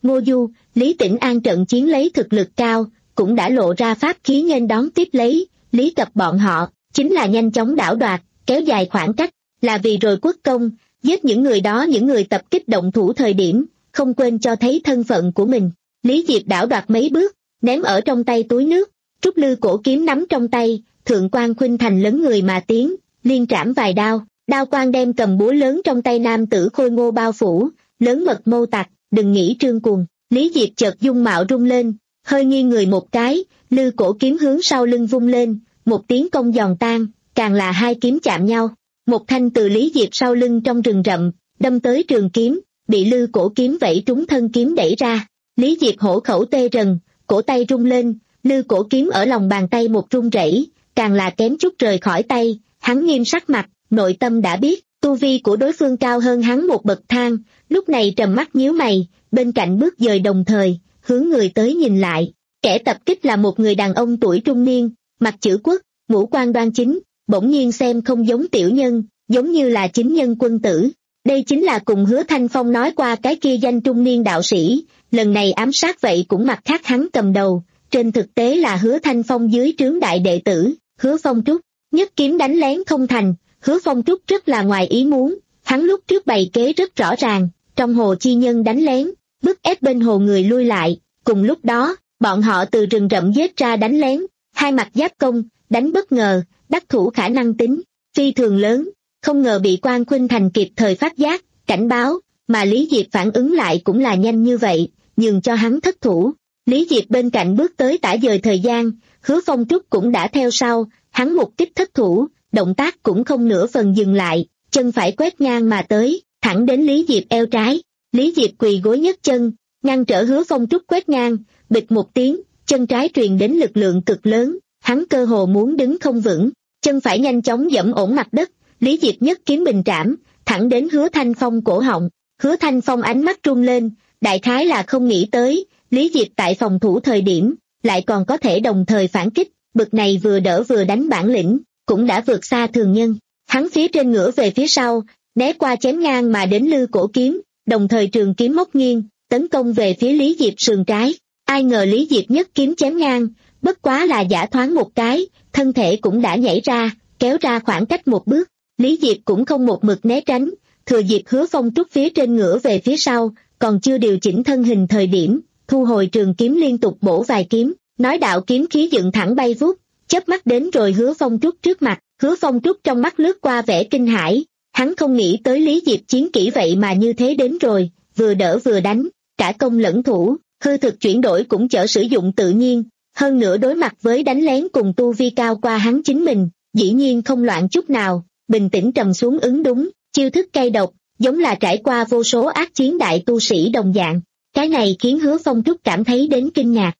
Ngô Du, Lý Tĩnh An trận chiến lấy thực lực cao, cũng đã lộ ra pháp khí nghênh đón tiếp lấy, Lý Cập bọn họ, chính là nhanh chóng đảo đoạt, kéo dài khoảng cách, là vì rồi quốc công, giết những người đó những người tập kích động thủ thời điểm, không quên cho thấy thân phận của mình. Lý Diệp đảo đoạt mấy bước, ném ở trong tay túi nước, Trúc Lư cổ kiếm nắm trong tay, thượng quan khuynh thành lấn người mà tiến, liên trảm vài đao, đao quang đem cầm búa lớn trong tay nam tử khôi ngô bao phủ, lớn mật mâu tặc, đừng nghĩ trương cuồng. Lý Diệp chợt dung mạo rung lên, hơi nghiêng người một cái, lư cổ kiếm hướng sau lưng vung lên, một tiếng công giòn tan, càng là hai kiếm chạm nhau. Một thanh từ Lý Diệp sau lưng trong rừng rậm, đâm tới trường kiếm, bị lư cổ kiếm vẫy trúng thân kiếm đẩy ra. Lý Diệp hổ khẩu tê rần, cổ tay rung lên, lư cổ kiếm ở lòng bàn tay một rung rẩy, càng là kém chút rời khỏi tay, hắn nghiêm sắc mặt, nội tâm đã biết, tu vi của đối phương cao hơn hắn một bậc thang, lúc này trầm mắt nhíu mày, bên cạnh bước dời đồng thời, hướng người tới nhìn lại. Kẻ tập kích là một người đàn ông tuổi trung niên, mặt chữ quốc, ngũ quan đoan chính, bỗng nhiên xem không giống tiểu nhân, giống như là chính nhân quân tử. Đây chính là cùng Hứa Thanh Phong nói qua cái kia danh trung niên đạo sĩ, lần này ám sát vậy cũng mặt khác hắn cầm đầu, trên thực tế là Hứa Thanh Phong dưới trướng đại đệ tử, Hứa Phong Trúc, nhất kiếm đánh lén không thành, Hứa Phong Trúc rất là ngoài ý muốn, hắn lúc trước bày kế rất rõ ràng, trong hồ chi nhân đánh lén, bức ép bên hồ người lui lại, cùng lúc đó, bọn họ từ rừng rậm giết ra đánh lén, hai mặt giáp công, đánh bất ngờ, đắc thủ khả năng tính, phi thường lớn, không ngờ bị Quan Khuynh Thành kịp thời phát giác, cảnh báo, mà Lý Diệp phản ứng lại cũng là nhanh như vậy, nhường cho hắn thất thủ. Lý Diệp bên cạnh bước tới tả dời thời gian, Hứa Phong Trúc cũng đã theo sau, hắn một kích thất thủ, động tác cũng không nửa phần dừng lại, chân phải quét ngang mà tới, thẳng đến Lý Diệp eo trái. Lý Diệp quỳ gối nhấc chân, ngăn trở Hứa Phong Trúc quét ngang, bịch một tiếng, chân trái truyền đến lực lượng cực lớn, hắn cơ hồ muốn đứng không vững, chân phải nhanh chóng dẫm ổn mặt đất, Lý Diệp nhất kiếm bình trảm, thẳng đến Hứa Thanh Phong cổ họng. Hứa Thanh Phong ánh mắt run lên, đại khái là không nghĩ tới, Lý Diệp tại phòng thủ thời điểm, lại còn có thể đồng thời phản kích, bực này vừa đỡ vừa đánh bản lĩnh, cũng đã vượt xa thường nhân. Hắn phía trên ngửa về phía sau, né qua chém ngang mà đến lư cổ kiếm, đồng thời trường kiếm móc nghiêng, tấn công về phía Lý Diệp sườn trái. Ai ngờ Lý Diệp nhất kiếm chém ngang, bất quá là giả thoáng một cái, thân thể cũng đã nhảy ra, kéo ra khoảng cách một bước. Lý Diệp cũng không một mực né tránh, thừa dịp Hứa Phong Trúc phía trên ngửa về phía sau, còn chưa điều chỉnh thân hình thời điểm, thu hồi trường kiếm liên tục bổ vài kiếm, nói đạo kiếm khí dựng thẳng bay vút, chớp mắt đến rồi Hứa Phong Trúc trước mặt. Hứa Phong Trúc trong mắt lướt qua vẻ kinh hãi, hắn không nghĩ tới Lý Diệp chiến kỹ vậy mà như thế đến rồi, vừa đỡ vừa đánh, cả công lẫn thủ, hư thực chuyển đổi cũng chở sử dụng tự nhiên, hơn nữa đối mặt với đánh lén cùng tu vi cao qua hắn chính mình, dĩ nhiên không loạn chút nào, bình tĩnh trầm xuống ứng đúng, chiêu thức cay độc, giống là trải qua vô số ác chiến đại tu sĩ đồng dạng. Cái này khiến Hứa Phong Trúc cảm thấy đến kinh ngạc.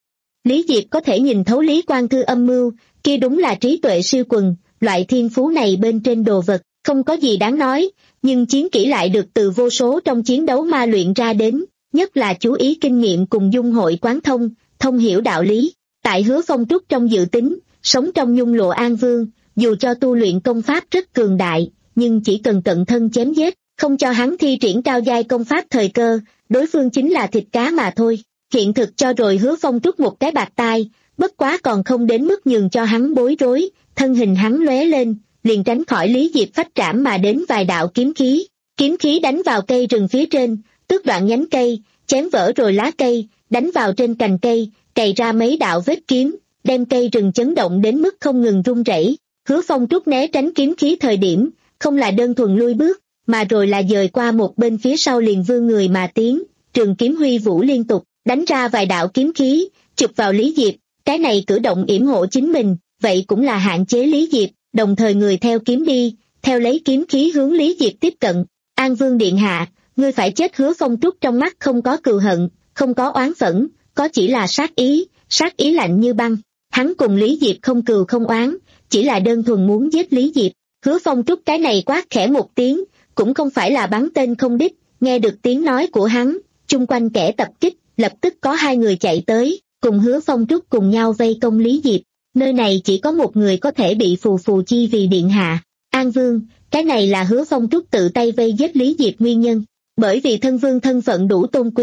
Lý Diệp có thể nhìn thấu Lý Quang Thư âm mưu, kia đúng là trí tuệ siêu quần, loại thiên phú này bên trên đồ vật, không có gì đáng nói, nhưng chiến kỹ lại được từ vô số trong chiến đấu ma luyện ra đến, nhất là chú ý kinh nghiệm cùng dung hội quán thông, thông hiểu đạo lý. Tại Hứa Phong Trúc trong dự tính, sống trong nhung lụa An Vương, dù cho tu luyện công pháp rất cường đại, nhưng chỉ cần cận thân chém giết, không cho hắn thi triển cao giai công pháp thời cơ, đối phương chính là thịt cá mà thôi. Hiện thực cho rồi Hứa Phong Trúc một cái bạt tai, bất quá còn không đến mức nhường cho hắn bối rối, thân hình hắn lóe lên, liền tránh khỏi Lý Diệp phách trảm mà đến vài đạo kiếm khí. Kiếm khí đánh vào cây rừng phía trên, tước đoạn nhánh cây, chém vỡ rồi lá cây, đánh vào trên cành cây, cày ra mấy đạo vết kiếm, đem cây rừng chấn động đến mức không ngừng rung rẩy. Hứa Phong Trúc né tránh kiếm khí thời điểm, không là đơn thuần lui bước, mà rồi là dời qua một bên phía sau liền vươn người mà tiến, trường kiếm huy vũ liên tục, đánh ra vài đạo kiếm khí, chụp vào Lý Diệp. Cái này cử động yểm hộ chính mình, vậy cũng là hạn chế Lý Diệp, đồng thời người theo kiếm đi, theo lấy kiếm khí hướng Lý Diệp tiếp cận. An Vương điện hạ, ngươi phải chết. Hứa Phong Trúc trong mắt không có cừu hận, không có oán phẫn, có chỉ là sát ý, sát ý lạnh như băng. Hắn cùng Lý Diệp không cừu không oán, chỉ là đơn thuần muốn giết Lý Diệp. Hứa Phong Trúc cái này quát khẽ một tiếng, cũng không phải là bắn tên không đích, nghe được tiếng nói của hắn, chung quanh kẻ tập kích, lập tức có hai người chạy tới, cùng Hứa Phong Trúc cùng nhau vây công Lý Diệp. Nơi này chỉ có một người có thể bị phù phù chi vì điện hạ, An Vương, cái này là Hứa Phong Trúc tự tay vây giết Lý Diệp nguyên nhân. Bởi vì thân vương thân phận đủ tôn quý,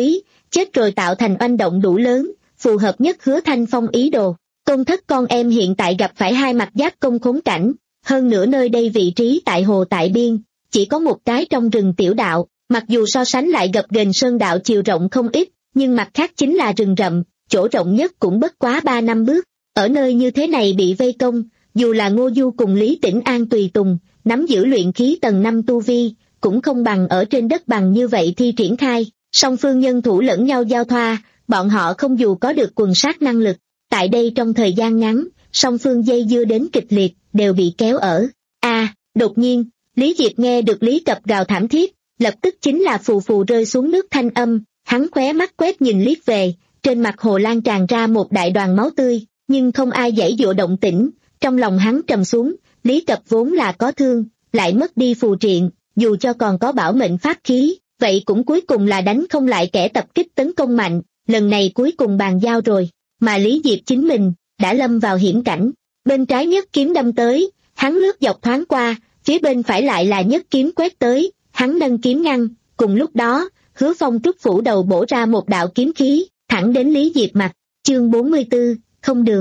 chết rồi tạo thành oanh động đủ lớn, phù hợp nhất Hứa Thanh Phong ý đồ. Công thất con em hiện tại gặp phải hai mặt giáp công khốn cảnh, hơn nữa nơi đây vị trí tại hồ tại biên, chỉ có một cái trong rừng tiểu đạo, mặc dù so sánh lại gập ghềnh sơn đạo chiều rộng không ít, nhưng mặt khác chính là rừng rậm, chỗ rộng nhất cũng bất quá ba năm bước. Ở nơi như thế này bị vây công, dù là Ngô Du cùng Lý Tĩnh An tùy tùng, nắm giữ luyện khí tầng năm tu vi, cũng không bằng ở trên đất bằng như vậy thi triển khai, song phương nhân thủ lẫn nhau giao thoa, bọn họ không dù có được quần sát năng lực, tại đây trong thời gian ngắn, song phương dây dưa đến kịch liệt, đều bị kéo ở. A, à, đột nhiên, Lý Diệp nghe được Lý Cập gào thảm thiết, lập tức chính là phù phù rơi xuống nước thanh âm, hắn khóe mắt quét nhìn liếc về, trên mặt hồ lan tràn ra một đại đoàn máu tươi, nhưng không ai giãy dụa động tĩnh, trong lòng hắn trầm xuống, Lý Cập vốn là có thương, lại mất đi phù triện, dù cho còn có bảo mệnh pháp khí, vậy cũng cuối cùng là đánh không lại kẻ tập kích tấn công mạnh, lần này cuối cùng bàn giao rồi, mà Lý Diệp chính mình, đã lâm vào hiểm cảnh, bên trái nhất kiếm đâm tới, hắn lướt dọc thoáng qua, phía bên phải lại là nhất kiếm quét tới, hắn nâng kiếm ngăn, cùng lúc đó, Hứa Phong trúc phủ đầu bổ ra một đạo kiếm khí, thẳng đến Lý Diệp mặt, chương bốn mươi tư, không đường.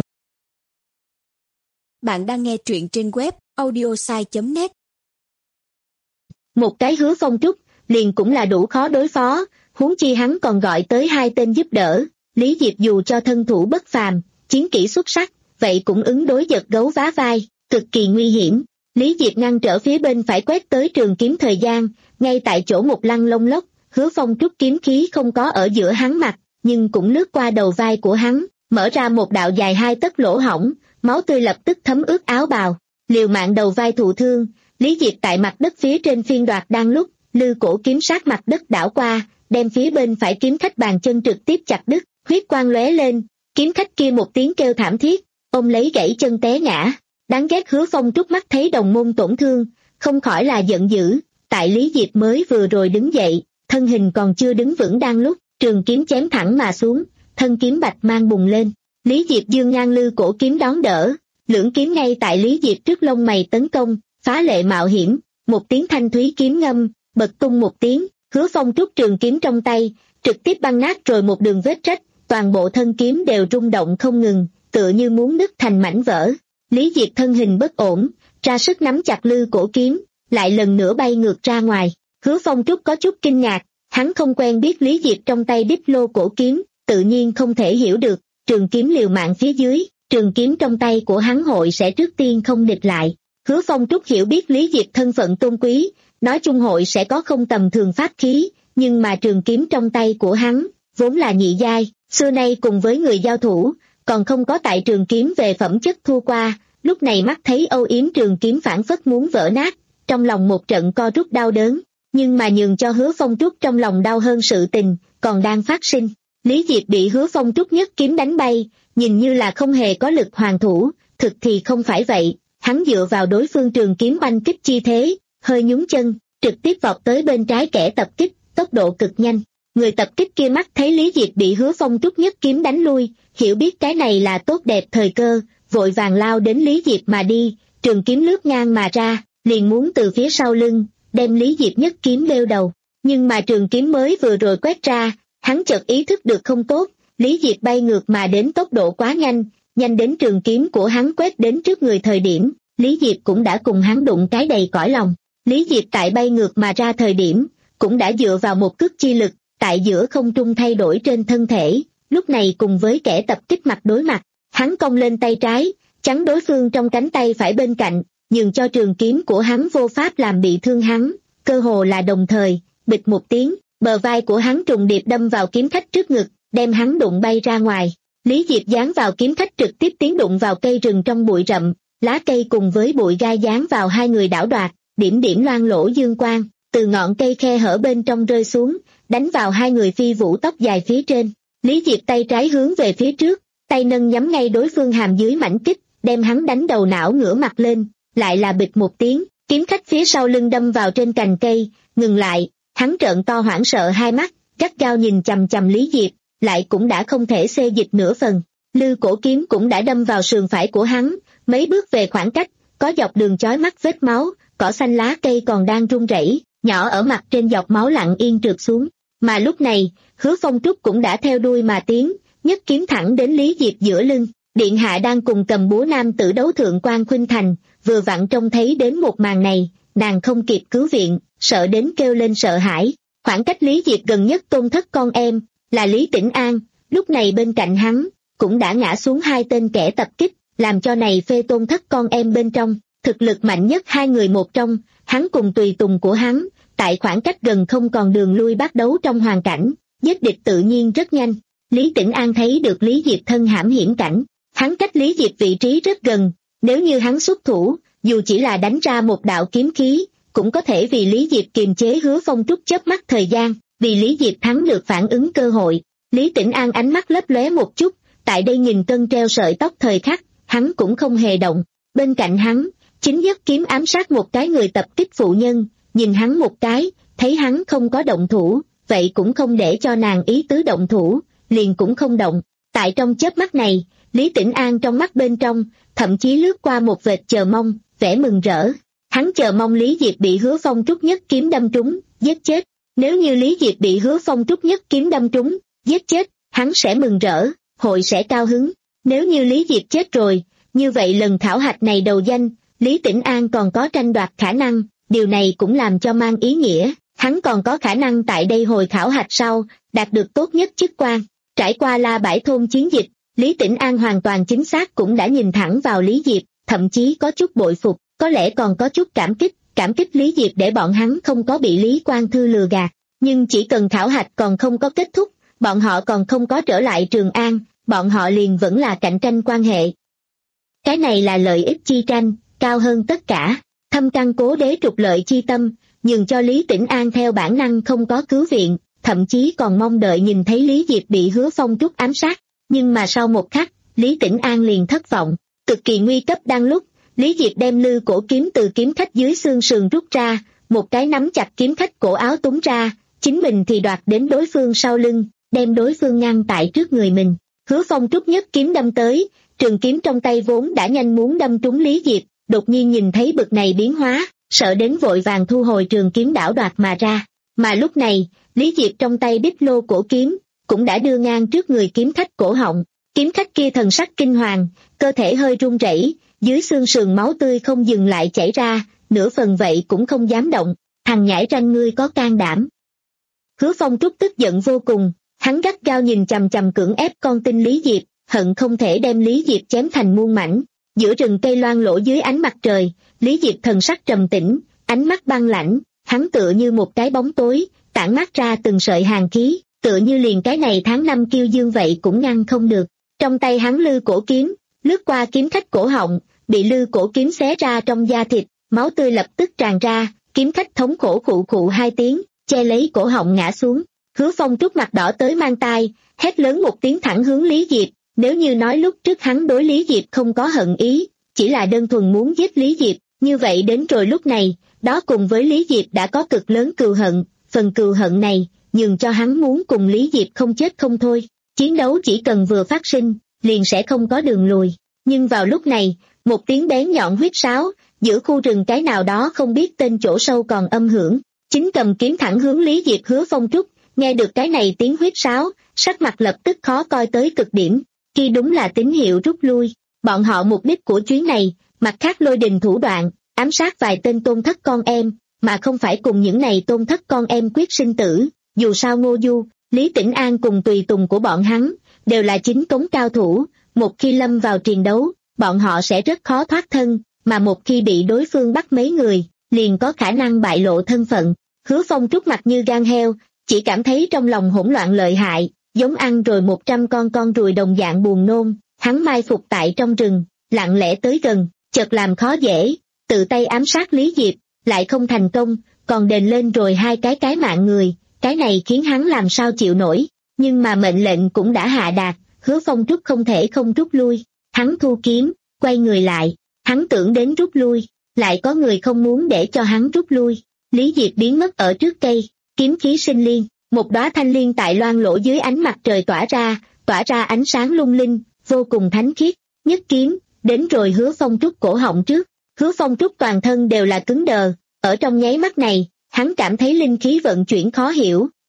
Bạn đang nghe truyện trên web audiosai chấm net. Một cái Hứa Phong trúc, liền cũng là đủ khó đối phó, huống chi hắn còn gọi tới hai tên giúp đỡ, Lý Diệp dù cho thân thủ bất phàm, chiến kỹ xuất sắc, vậy cũng ứng đối giật gấu vá vai, cực kỳ nguy hiểm. Lý Diệp ngăn trở phía bên phải quét tới trường kiếm thời gian, ngay tại chỗ một lăn lông lốc, Hứa Phong trúc kiếm khí không có ở giữa hắn mặt, nhưng cũng lướt qua đầu vai của hắn, mở ra một đạo dài hai tấc lỗ hổng, máu tươi lập tức thấm ướt áo bào, liều mạng đầu vai thụ thương. Lý Diệp tại mặt đất phía trên phiên đoạt đang lúc, lư cổ kiếm sát mặt đất đảo qua, đem phía bên phải kiếm khách bàn chân trực tiếp chặt đứt, huyết quang lóe lên, kiếm khách kia một tiếng kêu thảm thiết, ôm lấy gãy chân té ngã. Đáng ghét Hứa Phong trúc mắt thấy đồng môn tổn thương, không khỏi là giận dữ, tại Lý Diệp mới vừa rồi đứng dậy, thân hình còn chưa đứng vững đang lúc, trường kiếm chém thẳng mà xuống, thân kiếm bạch mang bùng lên, Lý Diệp dương ngang lư cổ kiếm đón đỡ, lưỡng kiếm ngay tại Lý Diệp trước lông mày tấn công, phá lệ mạo hiểm, một tiếng thanh thúy kiếm ngâm, bật tung một tiếng, Hứa Phong trúc trường kiếm trong tay, trực tiếp băng nát rồi một đường vết rách, toàn bộ thân kiếm đều rung động không ngừng, tựa như muốn nứt thành mảnh vỡ. Lý Diệp thân hình bất ổn, ra sức nắm chặt lư cổ kiếm, lại lần nữa bay ngược ra ngoài. Hứa Phong trúc có chút kinh ngạc, hắn không quen biết Lý Diệp trong tay đích lô cổ kiếm, tự nhiên không thể hiểu được, trường kiếm liều mạng phía dưới, trường kiếm trong tay của hắn hội sẽ trước tiên không địch lại. Hứa Phong trúc hiểu biết Lý Diệp thân phận tôn quý, nói chung hội sẽ có không tầm thường pháp khí, nhưng mà trường kiếm trong tay của hắn, vốn là nhị giai, xưa nay cùng với người giao thủ, còn không có tại trường kiếm về phẩm chất thua qua, lúc này mắt thấy âu yếm trường kiếm phảng phất muốn vỡ nát, trong lòng một trận co rút đau đớn, nhưng mà nhường cho Hứa Phong trúc trong lòng đau hơn sự tình, còn đang phát sinh. Lý Diệp bị Hứa Phong trúc nhất kiếm đánh bay, nhìn như là không hề có lực hoàn thủ, thực thì không phải vậy, hắn dựa vào đối phương trường kiếm oanh kích chi thế, hơi nhún chân, trực tiếp vọt tới bên trái kẻ tập kích, tốc độ cực nhanh. Người tập kích kia mắt thấy Lý Diệp bị Hứa Phong trúc nhất kiếm đánh lui, hiểu biết cái này là tốt đẹp thời cơ, vội vàng lao đến Lý Diệp mà đi, trường kiếm lướt ngang mà ra, liền muốn từ phía sau lưng, đem Lý Diệp nhất kiếm lêu đầu. Nhưng mà trường kiếm mới vừa rồi quét ra, hắn chợt ý thức được không tốt, Lý Diệp bay ngược mà đến tốc độ quá nhanh, nhanh đến trường kiếm của hắn quét đến trước người thời điểm, Lý Diệp cũng đã cùng hắn đụng cái đầy cõi lòng. Lý Diệp tại bay ngược mà ra thời điểm, cũng đã dựa vào một cước chi lực, tại giữa không trung thay đổi trên thân thể, lúc này cùng với kẻ tập kích mặt đối mặt, hắn cong lên tay trái, chắn đối phương trong cánh tay phải bên cạnh, nhường cho trường kiếm của hắn vô pháp làm bị thương hắn, cơ hồ là đồng thời, bịch một tiếng, bờ vai của hắn trùng điệp đâm vào kiếm khách trước ngực, đem hắn đụng bay ra ngoài. Lý Diệp giáng vào kiếm khách trực tiếp tiến đụng vào cây rừng trong bụi rậm, lá cây cùng với bụi gai giáng vào hai người đảo đoạt, điểm điểm loang lỗ dương quang, từ ngọn cây khe hở bên trong rơi xuống, đánh vào hai người phi vũ tóc dài phía trên. Lý Diệp tay trái hướng về phía trước, tay nâng nhắm ngay đối phương hàm dưới mảnh kích, đem hắn đánh đầu não ngửa mặt lên, lại là bịch một tiếng, kiếm khách phía sau lưng đâm vào trên cành cây, ngừng lại, hắn trợn to hoảng sợ hai mắt, gắt gao nhìn chằm chằm Lý Diệp, lại cũng đã không thể xê dịch nửa phần. Lư cổ kiếm cũng đã đâm vào sườn phải của hắn, mấy bước về khoảng cách, có dọc đường chói mắt vết máu, cỏ xanh lá cây còn đang rung rẩy, nhỏ ở mặt trên dọc máu lặng yên trượt xuống. Mà lúc này, Hứa Phong Trúc cũng đã theo đuôi mà tiến, nhất kiếm thẳng đến Lý Diệp giữa lưng. Điện hạ đang cùng cầm búa nam tử đấu thượng quan khuynh thành, vừa vặn trông thấy đến một màn này, nàng không kịp cứu viện, sợ đến kêu lên sợ hãi. Khoảng cách Lý Diệp gần nhất tôn thất con em, là Lý Tĩnh An, lúc này bên cạnh hắn, cũng đã ngã xuống hai tên kẻ tập kích, làm cho này phê tôn thất con em bên trong, thực lực mạnh nhất hai người một trong, hắn cùng tùy tùng của hắn, tại khoảng cách gần không còn đường lui bắt đấu trong hoàn cảnh, giết địch tự nhiên rất nhanh. Lý Tĩnh An thấy được Lý Diệp thân hãm hiểm cảnh, hắn cách Lý Diệp vị trí rất gần, nếu như hắn xuất thủ, dù chỉ là đánh ra một đạo kiếm khí, cũng có thể vì Lý Diệp kiềm chế Hứa Phong Trúc chớp mắt thời gian, vì Lý Diệp thắng được phản ứng cơ hội. Lý Tĩnh An ánh mắt lấp lóe một chút, tại đây nghìn cân treo sợi tóc thời khắc, hắn cũng không hề động. Bên cạnh hắn, chính nhất kiếm ám sát một cái người tập kích phụ nhân, nhìn hắn một cái, thấy hắn không có động thủ, vậy cũng không để cho nàng ý tứ động thủ, liền cũng không động. Tại trong chớp mắt này, Lý Tĩnh An trong mắt bên trong, thậm chí lướt qua một vệt chờ mong, vẻ mừng rỡ. Hắn chờ mong Lý Diệp bị Hứa Phong Trúc nhất kiếm đâm trúng, giết chết. Nếu như Lý Diệp bị Hứa Phong Trúc nhất kiếm đâm trúng, giết chết, hắn sẽ mừng rỡ, hội sẽ cao hứng. Nếu như Lý Diệp chết rồi, như vậy lần khảo hạch này đầu danh, Lý Tĩnh An còn có tranh đoạt khả năng, điều này cũng làm cho mang ý nghĩa, hắn còn có khả năng tại đây hồi khảo hạch sau, đạt được tốt nhất chức quan. Trải qua La Bãi thôn chiến dịch, Lý Tĩnh An hoàn toàn chính xác cũng đã nhìn thẳng vào Lý Diệp, thậm chí có chút bội phục, có lẽ còn có chút cảm kích, cảm kích Lý Diệp để bọn hắn không có bị Lý Quang Thư lừa gạt. Nhưng chỉ cần khảo hạch còn không có kết thúc, bọn họ còn không có trở lại Trường An, bọn họ liền vẫn là cạnh tranh quan hệ. Cái này là lợi ích chi tranh, cao hơn tất cả. Thâm căn cố đế trục lợi chi tâm, nhường cho Lý Tĩnh An theo bản năng không có cứu viện, thậm chí còn mong đợi nhìn thấy Lý Diệp bị Hứa Phong Trúc ám sát. Nhưng mà sau một khắc, Lý Tĩnh An liền thất vọng. Cực kỳ nguy cấp đang lúc, Lý Diệp đem lư cổ kiếm từ kiếm khách dưới xương sườn rút ra, một cái nắm chặt kiếm khách cổ áo túng ra, chính mình thì đoạt đến đối phương sau lưng, đem đối phương ngăn tại trước người mình. Hứa Phong Trúc nhất kiếm đâm tới, trường kiếm trong tay vốn đã nhanh muốn đâm trúng Lý Diệp, đột nhiên nhìn thấy bực này biến hóa, sợ đến vội vàng thu hồi trường kiếm đảo đoạt mà ra. Mà lúc này, Lý Diệp trong tay bích lô cổ kiếm, cũng đã đưa ngang trước người kiếm khách cổ họng. Kiếm khách kia thần sắc kinh hoàng, cơ thể hơi run rẩy, dưới xương sườn máu tươi không dừng lại chảy ra, nửa phần vậy cũng không dám động. Thằng nhãi ranh ngươi có can đảm. Hứa Phong Trúc tức giận vô cùng, hắn gắt gao nhìn chằm chằm cưỡng ép con tin Lý Diệp, hận không thể đem Lý Diệp chém thành muôn mảnh. Giữa rừng cây loang lỗ dưới ánh mặt trời, Lý Diệp thần sắc trầm tĩnh, ánh mắt băng lãnh, hắn tựa như một cái bóng tối, tản mát ra từng sợi hàn khí, tựa như liền cái này tháng năm kiêu dương vậy cũng ngăn không được. Trong tay hắn lư cổ kiếm, lướt qua kiếm khách cổ họng, bị lư cổ kiếm xé ra trong da thịt, máu tươi lập tức tràn ra, kiếm khách thống khổ khụ khụ hai tiếng, che lấy cổ họng ngã xuống. Hứa Phong Trúc mặt đỏ tới mang tai, hét lớn một tiếng thẳng hướng Lý Diệp. Nếu như nói lúc trước hắn đối Lý Diệp không có hận ý, chỉ là đơn thuần muốn giết Lý Diệp, như vậy đến rồi lúc này, đó cùng với Lý Diệp đã có cực lớn cừu hận, phần cừu hận này, nhường cho hắn muốn cùng Lý Diệp không chết không thôi. Chiến đấu chỉ cần vừa phát sinh, liền sẽ không có đường lùi. Nhưng vào lúc này, một tiếng bén nhọn huýt sáo, giữa khu rừng cái nào đó không biết tên chỗ sâu còn âm hưởng, chính cầm kiếm thẳng hướng Lý Diệp. Hứa Phong Trúc, nghe được cái này tiếng huýt sáo, sắc mặt lập tức khó coi tới cực điểm, khi đúng là tín hiệu rút lui. Bọn họ mục đích của chuyến này, mặt khác lôi đình thủ đoạn, ám sát vài tên tôn thất con em, mà không phải cùng những này tôn thất con em quyết sinh tử. Dù sao Ngô Du, Lý Tĩnh An cùng tùy tùng của bọn hắn, đều là chính cống cao thủ, một khi lâm vào triền đấu, bọn họ sẽ rất khó thoát thân, mà một khi bị đối phương bắt mấy người, liền có khả năng bại lộ thân phận. Hứa Phong Trúc mặt như gan heo, chỉ cảm thấy trong lòng hỗn loạn lợi hại, giống ăn rồi một trăm con con ruồi đồng dạng buồn nôn. Hắn mai phục tại trong rừng, lặng lẽ tới gần, chợt làm khó dễ, tự tay ám sát Lý Diệp, lại không thành công, còn đền lên rồi hai cái cái mạng người, cái này khiến hắn làm sao chịu nổi. Nhưng mà mệnh lệnh cũng đã hạ đạt, Hứa Phong Trúc không thể không rút lui. Hắn thu kiếm, quay người lại, hắn tưởng đến rút lui, lại có người không muốn để cho hắn rút lui. Lý Diệp biến mất ở trước cây, kiếm khí sinh liên, một đóa thanh liên tại loang lỗ dưới ánh mặt trời tỏa ra, tỏa ra ánh sáng lung linh, vô cùng thánh khiết. Nhất kiếm, đến rồi Hứa Phong Trúc cổ họng trước. Hứa Phong Trúc toàn thân đều là cứng đờ, ở trong nháy mắt này, hắn cảm thấy linh khí vận chuyển khó hiểu,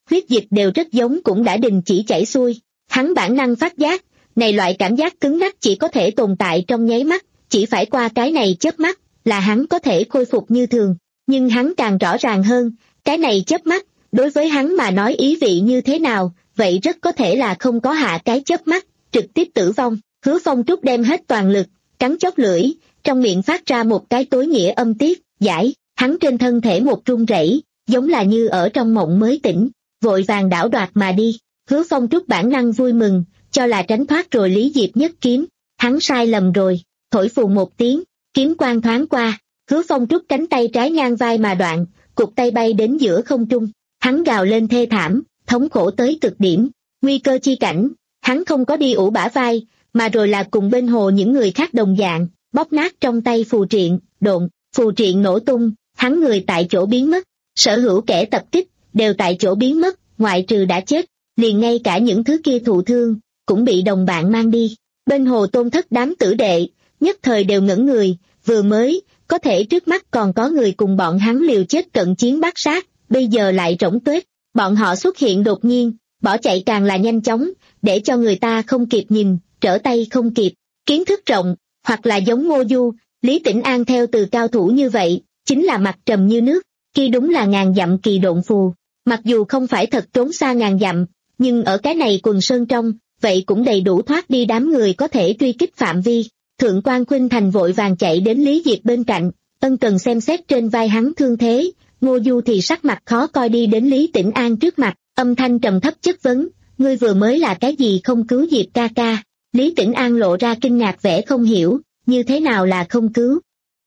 huyết dịch đều rất giống cũng đã đình chỉ chảy xuôi. Hắn bản năng phát giác, này loại cảm giác cứng ngắc chỉ có thể tồn tại trong nháy mắt, chỉ phải qua cái này chớp mắt, là hắn có thể khôi phục như thường. Nhưng hắn càng rõ ràng hơn, cái này chớp mắt, đối với hắn mà nói ý vị như thế nào, vậy rất có thể là không có hạ cái chớp mắt, trực tiếp tử vong. Hứa Phong Trúc đem hết toàn lực, cắn chóp lưỡi, trong miệng phát ra một cái tối nghĩa âm tiết, giải, hắn trên thân thể một run rẩy, giống là như ở trong mộng mới tỉnh, vội vàng đảo đoạt mà đi. Hứa Phong Trúc bản năng vui mừng, cho là tránh thoát rồi Lý Diệp nhất kiếm, hắn sai lầm rồi, thổi phù một tiếng, kiếm quang thoáng qua, Hứa Phong Trúc cánh tay trái ngang vai mà đoạn, cụt tay bay đến giữa không trung, hắn gào lên thê thảm, thống khổ tới cực điểm, nguy cơ chi cảnh, hắn không có đi ủ bả vai, mà rồi là cùng bên hồ những người khác đồng dạng, bóp nát trong tay phù triện, độn, phù triện nổ tung, hắn người tại chỗ biến mất, sở hữu kẻ tập kích, đều tại chỗ biến mất, ngoại trừ đã chết, liền ngay cả những thứ kia thụ thương, cũng bị đồng bạn mang đi. Bên hồ Tôn Thất đám tử đệ, nhất thời đều ngẩn người, vừa mới, có thể trước mắt còn có người cùng bọn hắn liều chết cận chiến bát sát, bây giờ lại rỗng tuếch, bọn họ xuất hiện đột nhiên, bỏ chạy càng là nhanh chóng, để cho người ta không kịp nhìn, trở tay không kịp, kiến thức rộng, hoặc là giống Ngô Du, Lý Tĩnh An theo từ cao thủ như vậy, chính là mặt trầm như nước, kia đúng là ngàn dặm kỳ độn phù, mặc dù không phải thật trốn xa ngàn dặm, nhưng ở cái này quần sơn trong, vậy cũng đầy đủ thoát đi đám người có thể truy kích phạm vi. Thượng quan Khuynh Thành vội vàng chạy đến Lý Diệp bên cạnh, ân cần xem xét trên vai hắn thương thế, Ngô Du thì sắc mặt khó coi đi đến Lý Tĩnh An trước mặt, âm thanh trầm thấp chất vấn, ngươi vừa mới là cái gì không cứu Diệp ca ca? Lý Tĩnh An lộ ra kinh ngạc vẻ không hiểu, như thế nào là không cứu?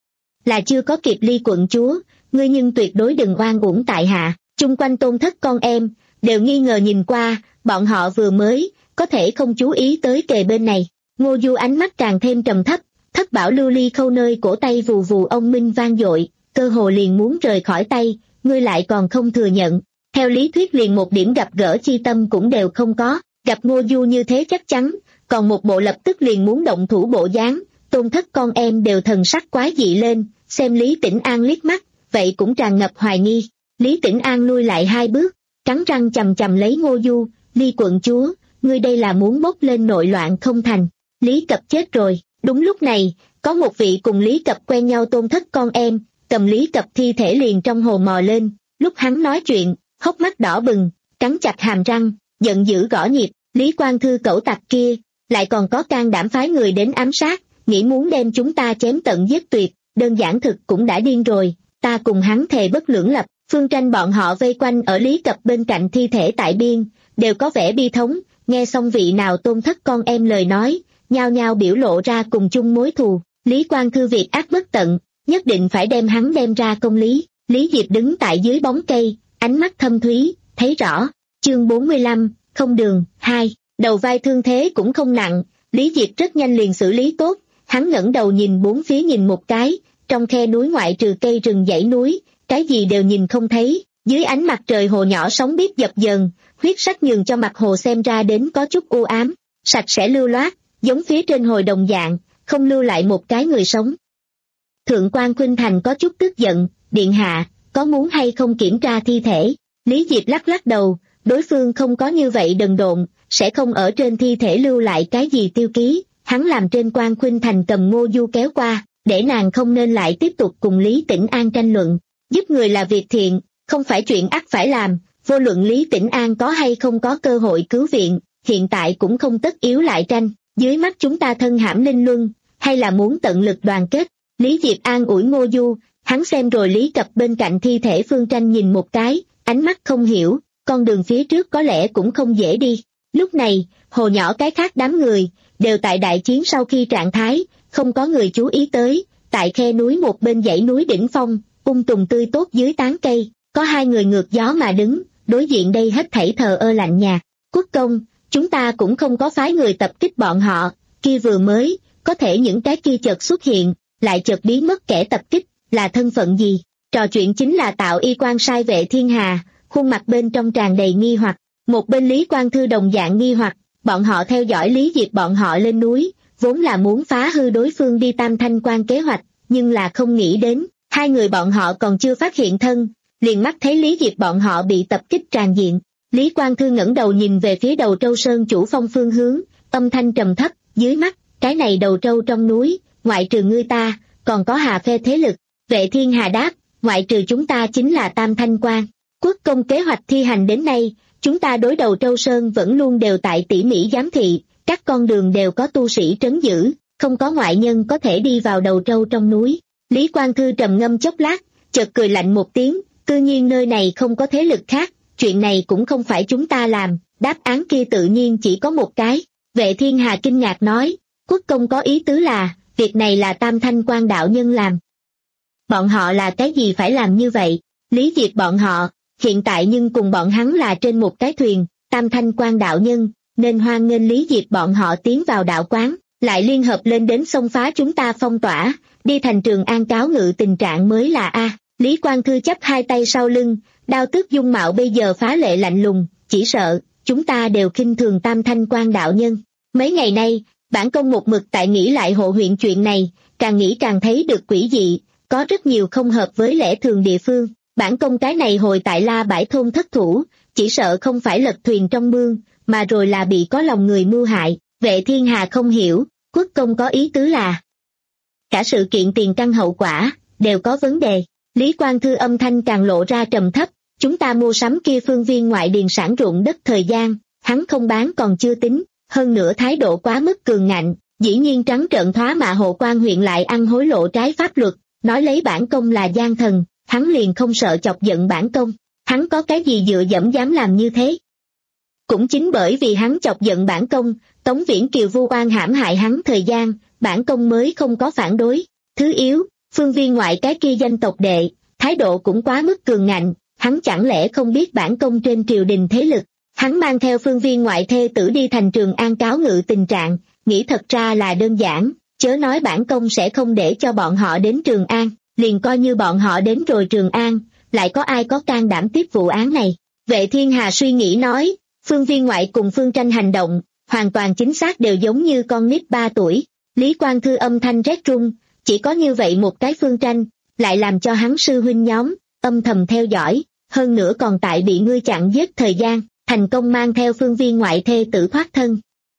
Là chưa có kịp ly quận chúa, ngươi nhưng tuyệt đối đừng oan uổng tại hạ. Chung quanh Tôn Thất con em, đều nghi ngờ nhìn qua, bọn họ vừa mới, có thể không chú ý tới kề bên này. Ngô Du ánh mắt càng thêm trầm thấp, thất bảo lưu ly khâu nơi cổ tay vù vù ông minh vang dội, cơ hồ liền muốn rời khỏi tay, ngươi lại còn không thừa nhận. Theo lý thuyết liền một điểm gặp gỡ chi tâm cũng đều không có, gặp Ngô Du như thế chắc chắn, còn một bộ lập tức liền muốn động thủ bộ dáng, Tôn Thất con em đều thần sắc quái dị lên, xem Lý Tĩnh An liếc mắt, vậy cũng tràn ngập hoài nghi. Lý Tĩnh An lui lại hai bước, cắn răng chầm chầm lấy Ngô Du, Ly quận chúa, ngươi đây là muốn bốc lên nội loạn không thành. Lý Cập chết rồi. Đúng lúc này, có một vị cùng Lý Cập quen nhau Tôn Thất con em, cầm Lý Cập thi thể liền trong hồ mò lên, lúc hắn nói chuyện, hốc mắt đỏ bừng, cắn chặt hàm răng, giận dữ gõ nhịp, Lý Quang Thư cẩu tặc kia, lại còn có can đảm phái người đến ám sát, nghĩ muốn đem chúng ta chém tận giết tuyệt, đơn giản thực cũng đã điên rồi, ta cùng hắn thề bất lưỡng lập. Phương Tranh bọn họ vây quanh ở Lý Cập bên cạnh thi thể tại biên, đều có vẻ bi thống, nghe xong vị nào Tôn Thất con em lời nói, nhao nhao biểu lộ ra cùng chung mối thù. Lý Quang Thư việc ác bất tận, nhất định phải đem hắn đem ra công lý. Lý Diệp đứng tại dưới bóng cây, ánh mắt thâm thúy, thấy rõ. Chương bốn mươi lăm, không đường, hai, đầu vai thương thế cũng không nặng, Lý Diệp rất nhanh liền xử lý tốt, hắn ngẩng đầu nhìn bốn phía nhìn một cái, trong khe núi ngoại trừ cây rừng dãy núi, cái gì đều nhìn không thấy, dưới ánh mặt trời hồ nhỏ sóng biết dập dờn, huyết sắc nhường cho mặt hồ xem ra đến có chút u ám, sạch sẽ lưu loát, giống phía trên hồi đồng dạng, không lưu lại một cái người sống. Thượng quan Khuynh Thành có chút tức giận, điện hạ, có muốn hay không kiểm tra thi thể? Lý Diệp lắc lắc đầu, đối phương không có như vậy đần độn, sẽ không ở trên thi thể lưu lại cái gì tiêu ký, hắn làm trên quan Khuynh Thành cầm Ngô Du kéo qua, để nàng không nên lại tiếp tục cùng Lý Tĩnh An tranh luận. Giúp người là việc thiện, không phải chuyện ắt phải làm, vô luận Lý Tĩnh An có hay không có cơ hội cứu viện, hiện tại cũng không tất yếu lại tranh, dưới mắt chúng ta thân hãm linh luân, hay là muốn tận lực đoàn kết. Lý Diệp an ủi Ngô Du, hắn xem rồi Lý Cập bên cạnh thi thể Phương Tranh nhìn một cái, ánh mắt không hiểu, con đường phía trước có lẽ cũng không dễ đi. Lúc này, hồ nhỏ cái khác đám người, đều tại đại chiến sau khi trạng thái, không có người chú ý tới, tại khe núi một bên dãy núi đỉnh phong, ung tùng tươi tốt dưới tán cây, có hai người ngược gió mà đứng, đối diện đây hết thảy thờ ơ lạnh nhạt. Quốc công, chúng ta cũng không có phái người tập kích bọn họ, kia vừa mới, có thể những cái kia chợt xuất hiện, lại chợt biến mất kẻ tập kích, là thân phận gì? Trò chuyện chính là Tạo Y quan sai vệ thiên hà, khuôn mặt bên trong tràn đầy nghi hoặc, một bên Lý Quang Thư đồng dạng nghi hoặc, bọn họ theo dõi Lý Diệp bọn họ lên núi, vốn là muốn phá hư đối phương đi Tam Thanh quan kế hoạch, nhưng là không nghĩ đến, hai người bọn họ còn chưa phát hiện thân, liền mắt thấy Lý Diệp bọn họ bị tập kích tràn diện, Lý Quang Thư ngẩng đầu nhìn về phía Đầu Trâu Sơn chủ phong phương hướng, âm thanh trầm thấp, dưới mắt, cái này Đầu Trâu trong núi, ngoại trừ ngươi ta, còn có Hà phe thế lực. Vệ Thiên Hà đáp, ngoại trừ chúng ta chính là Tam Thanh Quan. Quốc công kế hoạch thi hành đến nay, chúng ta đối Đầu Trâu Sơn vẫn luôn đều tại tỉ mỉ giám thị, các con đường đều có tu sĩ trấn giữ, không có ngoại nhân có thể đi vào Đầu Trâu trong núi. Lý Quang Thư trầm ngâm chốc lát, chợt cười lạnh một tiếng, cư nhiên nơi này không có thế lực khác, chuyện này cũng không phải chúng ta làm, đáp án kia tự nhiên chỉ có một cái. Vệ Thiên Hà kinh ngạc nói, quốc công có ý tứ là, việc này là Tam Thanh Quan đạo nhân làm. Bọn họ là cái gì phải làm như vậy? Lý diệt bọn họ, hiện tại nhưng cùng bọn hắn là trên một cái thuyền, Tam Thanh Quan đạo nhân, nên hoan nghênh Lý diệt bọn họ tiến vào đạo quán, lại liên hợp lên đến xông phá chúng ta phong tỏa, đi thành Trường An cáo ngự tình trạng mới là A. Lý Quang Thư chắp hai tay sau lưng, đao tước dung mạo bây giờ phá lệ lạnh lùng, chỉ sợ, chúng ta đều khinh thường Tam Thanh Quan đạo nhân. Mấy ngày nay, bản công một mực tại nghĩ lại hộ huyện chuyện này, càng nghĩ càng thấy được quỷ dị, có rất nhiều không hợp với lẽ thường địa phương. Bản công cái này hồi tại La Bãi thôn thất thủ, chỉ sợ không phải lật thuyền trong mương, mà rồi là bị có lòng người mưu hại. Vệ Thiên Hà không hiểu, quốc công có ý tứ là cả sự kiện tiền căn hậu quả, đều có vấn đề. Lý Quang Thư âm thanh càng lộ ra trầm thấp, chúng ta mua sắm kia phương viên ngoại điền sản ruộng đất thời gian, hắn không bán còn chưa tính, hơn nữa thái độ quá mức cường ngạnh, dĩ nhiên trắng trợn thoá mạ Hộ Quan huyện lại ăn hối lộ trái pháp luật, nói lấy bản công là gian thần, hắn liền không sợ chọc giận bản công, hắn có cái gì dựa dẫm dám làm như thế. Cũng chính bởi vì hắn chọc giận bản công, Tống Viễn Kiều vu oan hãm hại hắn thời gian, bản công mới không có phản đối. Thứ yếu, phương viên ngoại cái kia danh tộc đệ, thái độ cũng quá mức cường ngạnh, hắn chẳng lẽ không biết bản công trên triều đình thế lực, hắn mang theo phương viên ngoại thê tử đi thành Trường An cáo ngự tình trạng, nghĩ thật ra là đơn giản, chớ nói bản công sẽ không để cho bọn họ đến Trường An, liền coi như bọn họ đến rồi Trường An, lại có ai có can đảm tiếp vụ án này. Vệ Thiên Hà suy nghĩ nói, phương viên ngoại cùng Phương Tranh hành động, hoàn toàn chính xác đều giống như con nít ba tuổi. Lý Quang Thư âm thanh rét run, chỉ có như vậy một cái Phương Tranh, lại làm cho hắn sư huynh nhóm, âm thầm theo dõi, hơn nữa còn tại bị ngươi chặn giết thời gian, thành công mang theo phương viên ngoại thê tử thoát thân.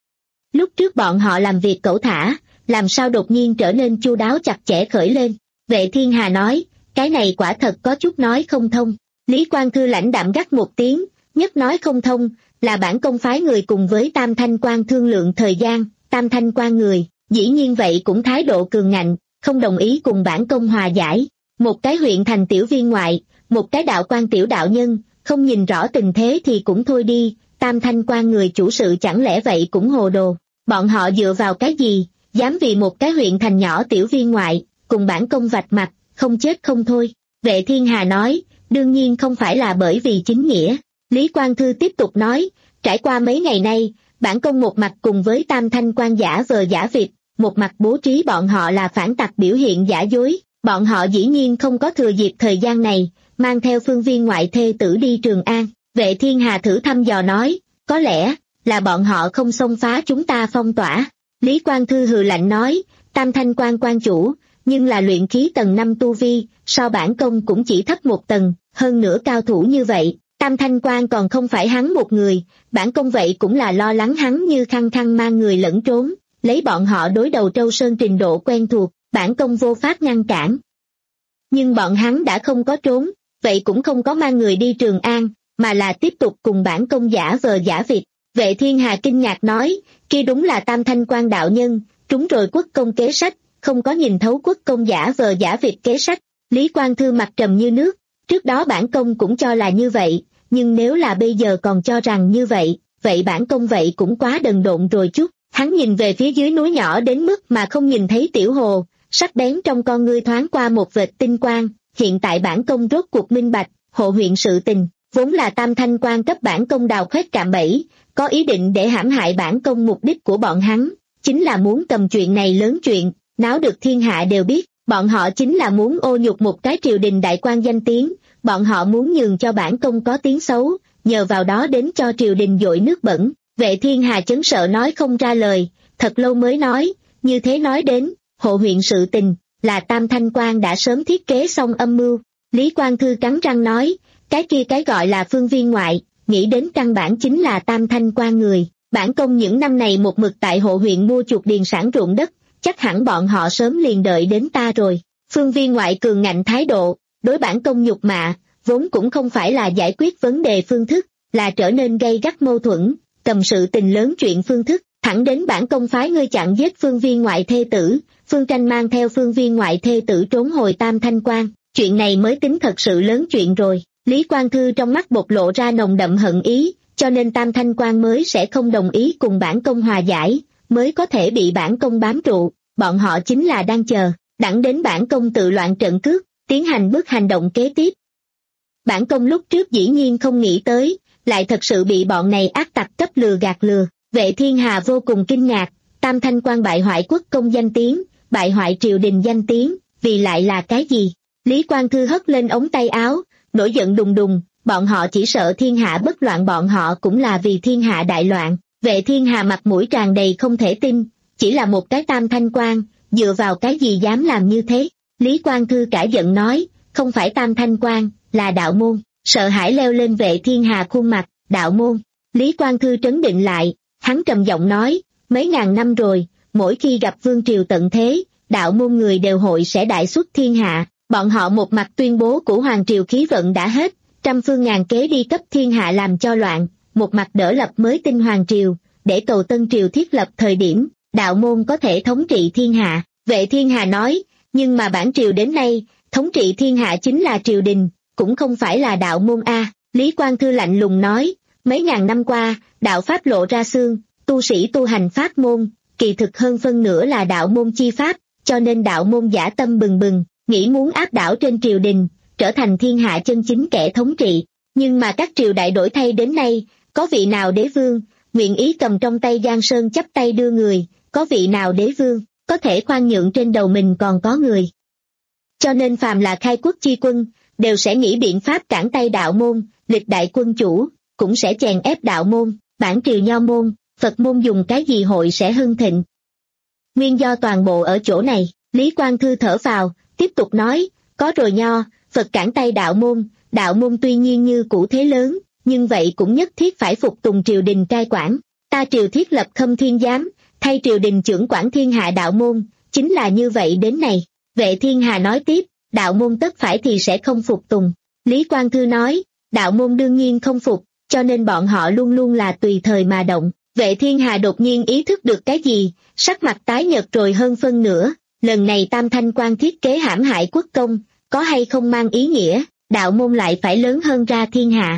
Lúc trước bọn họ làm việc cẩu thả, làm sao đột nhiên trở nên chu đáo chặt chẽ khởi lên. Vệ Thiên Hà nói, cái này quả thật có chút nói không thông. Lý Quang Thư lãnh đạm gắt một tiếng, nhất nói không thông, là bản công phái người cùng với Tam Thanh Quan thương lượng thời gian, Tam Thanh Quan người, dĩ nhiên vậy cũng thái độ cường ngạnh, không đồng ý cùng bản công hòa giải. Một cái huyện thành tiểu viên ngoại, một cái đạo quan tiểu đạo nhân, không nhìn rõ tình thế thì cũng thôi đi, Tam Thanh Quan người chủ sự chẳng lẽ vậy cũng hồ đồ. Bọn họ dựa vào cái gì, dám vì một cái huyện thành nhỏ tiểu viên ngoại, cùng bản công vạch mặt, không chết không thôi. Vệ Thiên Hà nói, đương nhiên không phải là bởi vì chính nghĩa. Lý Quang Thư tiếp tục nói, trải qua mấy ngày nay, bản công một mặt cùng với Tam Thanh Quan giả vờ giả vịt, một mặt bố trí bọn họ là phản tặc biểu hiện giả dối, bọn họ dĩ nhiên không có thừa dịp thời gian này, mang theo phương viên ngoại thê tử đi Trường An. Vệ Thiên Hà thử thăm dò nói, có lẽ là bọn họ không xông phá chúng ta phong tỏa. Lý Quang Thư hừ lạnh nói, Tam Thanh Quan quan chủ, nhưng là luyện khí tầng năm tu vi, so bản công cũng chỉ thấp một tầng, hơn nữa cao thủ như vậy, Tam Thanh Quan còn không phải hắn một người, bản công vậy cũng là lo lắng hắn như khăng khăng mang người lẫn trốn, lấy bọn họ đối đầu Trâu Sơn trình độ quen thuộc, bản công vô pháp ngăn cản. Nhưng bọn hắn đã không có trốn, vậy cũng không có mang người đi Trường An, mà là tiếp tục cùng bản công giả vờ giả vịt. Vệ Thiên Hà kinh ngạc nói, kia đúng là Tam Thanh Quan đạo nhân, trúng rồi quốc công kế sách, không có nhìn thấu quốc công giả vờ giả vịt kế sách. Lý Quang Thư mặt trầm như nước, trước đó bản công cũng cho là như vậy, nhưng nếu là bây giờ còn cho rằng như vậy, vậy bản công vậy cũng quá đần độn rồi chút. Hắn nhìn về phía dưới núi nhỏ đến mức mà không nhìn thấy tiểu hồ, sắc bén trong con ngươi thoáng qua một vệt tinh quang, hiện tại bản công rốt cuộc minh bạch, hộ huyện sự tình, vốn là Tam Thanh Quan cấp bản công đào khoét cạm bẫy, có ý định để hãm hại bản công. Mục đích của bọn hắn, chính là muốn cầm chuyện này lớn chuyện, náo được thiên hạ đều biết, bọn họ chính là muốn ô nhục một cái triều đình đại quan danh tiếng, bọn họ muốn nhường cho bản công có tiếng xấu, nhờ vào đó đến cho triều đình dội nước bẩn. Vệ Thiên Hà chấn sợ nói không ra lời, thật lâu mới nói, như thế nói đến, hộ huyện sự tình, là Tam Thanh Quan đã sớm thiết kế xong âm mưu. Lý Quang Thư cắn răng nói, cái kia cái gọi là phương viên ngoại, nghĩ đến căn bản chính là Tam Thanh Quan người. Bản công những năm này một mực tại hộ huyện mua chuộc điền sản ruộng đất, chắc hẳn bọn họ sớm liền đợi đến ta rồi. Phương Viên Ngoại cường ngạnh thái độ, đối bản công nhục mạ, vốn cũng không phải là giải quyết vấn đề phương thức, là trở nên gây gắt mâu thuẫn, cầm sự tình lớn chuyện phương thức, thẳng đến bản công phái ngươi chặn giết Phương Viên Ngoại thê tử, Phương Tranh mang theo Phương Viên Ngoại thê tử trốn hồi Tam Thanh Quan, chuyện này mới tính thật sự lớn chuyện rồi. Lý Quang Thư trong mắt bộc lộ ra nồng đậm hận ý, cho nên Tam Thanh Quan mới sẽ không đồng ý cùng bản công hòa giải, mới có thể bị bản công bám trụ, bọn họ chính là đang chờ, đặng đến bản công tự loạn trận cước, tiến hành bước hành động kế tiếp. Bản công lúc trước dĩ nhiên không nghĩ tới, lại thật sự bị bọn này ác tặc cấp lừa gạt lừa. Vệ Thiên Hà vô cùng kinh ngạc, Tam Thanh Quan bại hoại quốc công danh tiếng, bại hoại triều đình danh tiếng, vì lại là cái gì? Lý Quang Thư hất lên ống tay áo, nổi giận đùng đùng, bọn họ chỉ sợ thiên hạ bất loạn, bọn họ cũng là vì thiên hạ đại loạn. Vệ Thiên Hà mặt mũi tràn đầy không thể tin, chỉ là một cái Tam Thanh Quan, dựa vào cái gì dám làm như thế? Lý Quang Thư cả giận nói, không phải Tam Thanh Quan, là đạo môn. Sợ hãi leo lên Vệ Thiên Hà khuôn mặt, đạo môn. Lý Quang Thư trấn định lại, hắn trầm giọng nói, mấy ngàn năm rồi, mỗi khi gặp vương triều tận thế, đạo môn người đều hội sẽ đại xuất thiên hạ, bọn họ một mặt tuyên bố của hoàng triều khí vận đã hết, trăm phương ngàn kế đi cấp thiên hạ làm cho loạn, một mặt đỡ lập mới tinh hoàng triều, để cầu tân triều thiết lập thời điểm, đạo môn có thể thống trị thiên hạ. Vệ Thiên Hà nói, nhưng mà bản triều đến nay, thống trị thiên hạ chính là triều đình, cũng không phải là đạo môn a. Lý Quang Thư lạnh lùng nói, mấy ngàn năm qua, đạo pháp lộ ra xương, tu sĩ tu hành pháp môn, kỳ thực hơn phân nửa là đạo môn chi pháp, cho nên đạo môn dã tâm bừng bừng, nghĩ muốn áp đảo trên triều đình, trở thành thiên hạ chân chính kẻ thống trị. Nhưng mà các triều đại đổi thay đến nay, có vị nào đế vương, nguyện ý cầm trong tay Giang Sơn chắp tay đưa người, có vị nào đế vương, có thể khoan nhượng trên đầu mình còn có người. Cho nên phàm là khai quốc chi quân, đều sẽ nghĩ biện pháp cản tay đạo môn, lịch đại quân chủ, cũng sẽ chèn ép đạo môn, bản triều nho môn, Phật môn dùng cái gì hội sẽ hưng thịnh. Nguyên do toàn bộ ở chỗ này, Lý Quang Thư thở vào, tiếp tục nói, có rồi nho, Phật cản tay đạo môn, đạo môn tuy nhiên như cũ thế lớn, nhưng vậy cũng nhất thiết phải phục tùng triều đình cai quản, ta triều thiết lập Khâm Thiên Giám, thay triều đình trưởng quản thiên hạ đạo môn, chính là như vậy đến này. Vệ Thiên Hà nói tiếp, đạo môn tất phải thì sẽ không phục tùng. Lý Quang Thư nói, đạo môn đương nhiên không phục, cho nên bọn họ luôn luôn là tùy thời mà động. Vệ Thiên Hà đột nhiên ý thức được cái gì, sắc mặt tái nhợt rồi hơn phân nửa, lần này Tam Thanh Quan thiết kế hãm hại quốc công, có hay không mang ý nghĩa, đạo môn lại phải lớn hơn ra thiên hạ.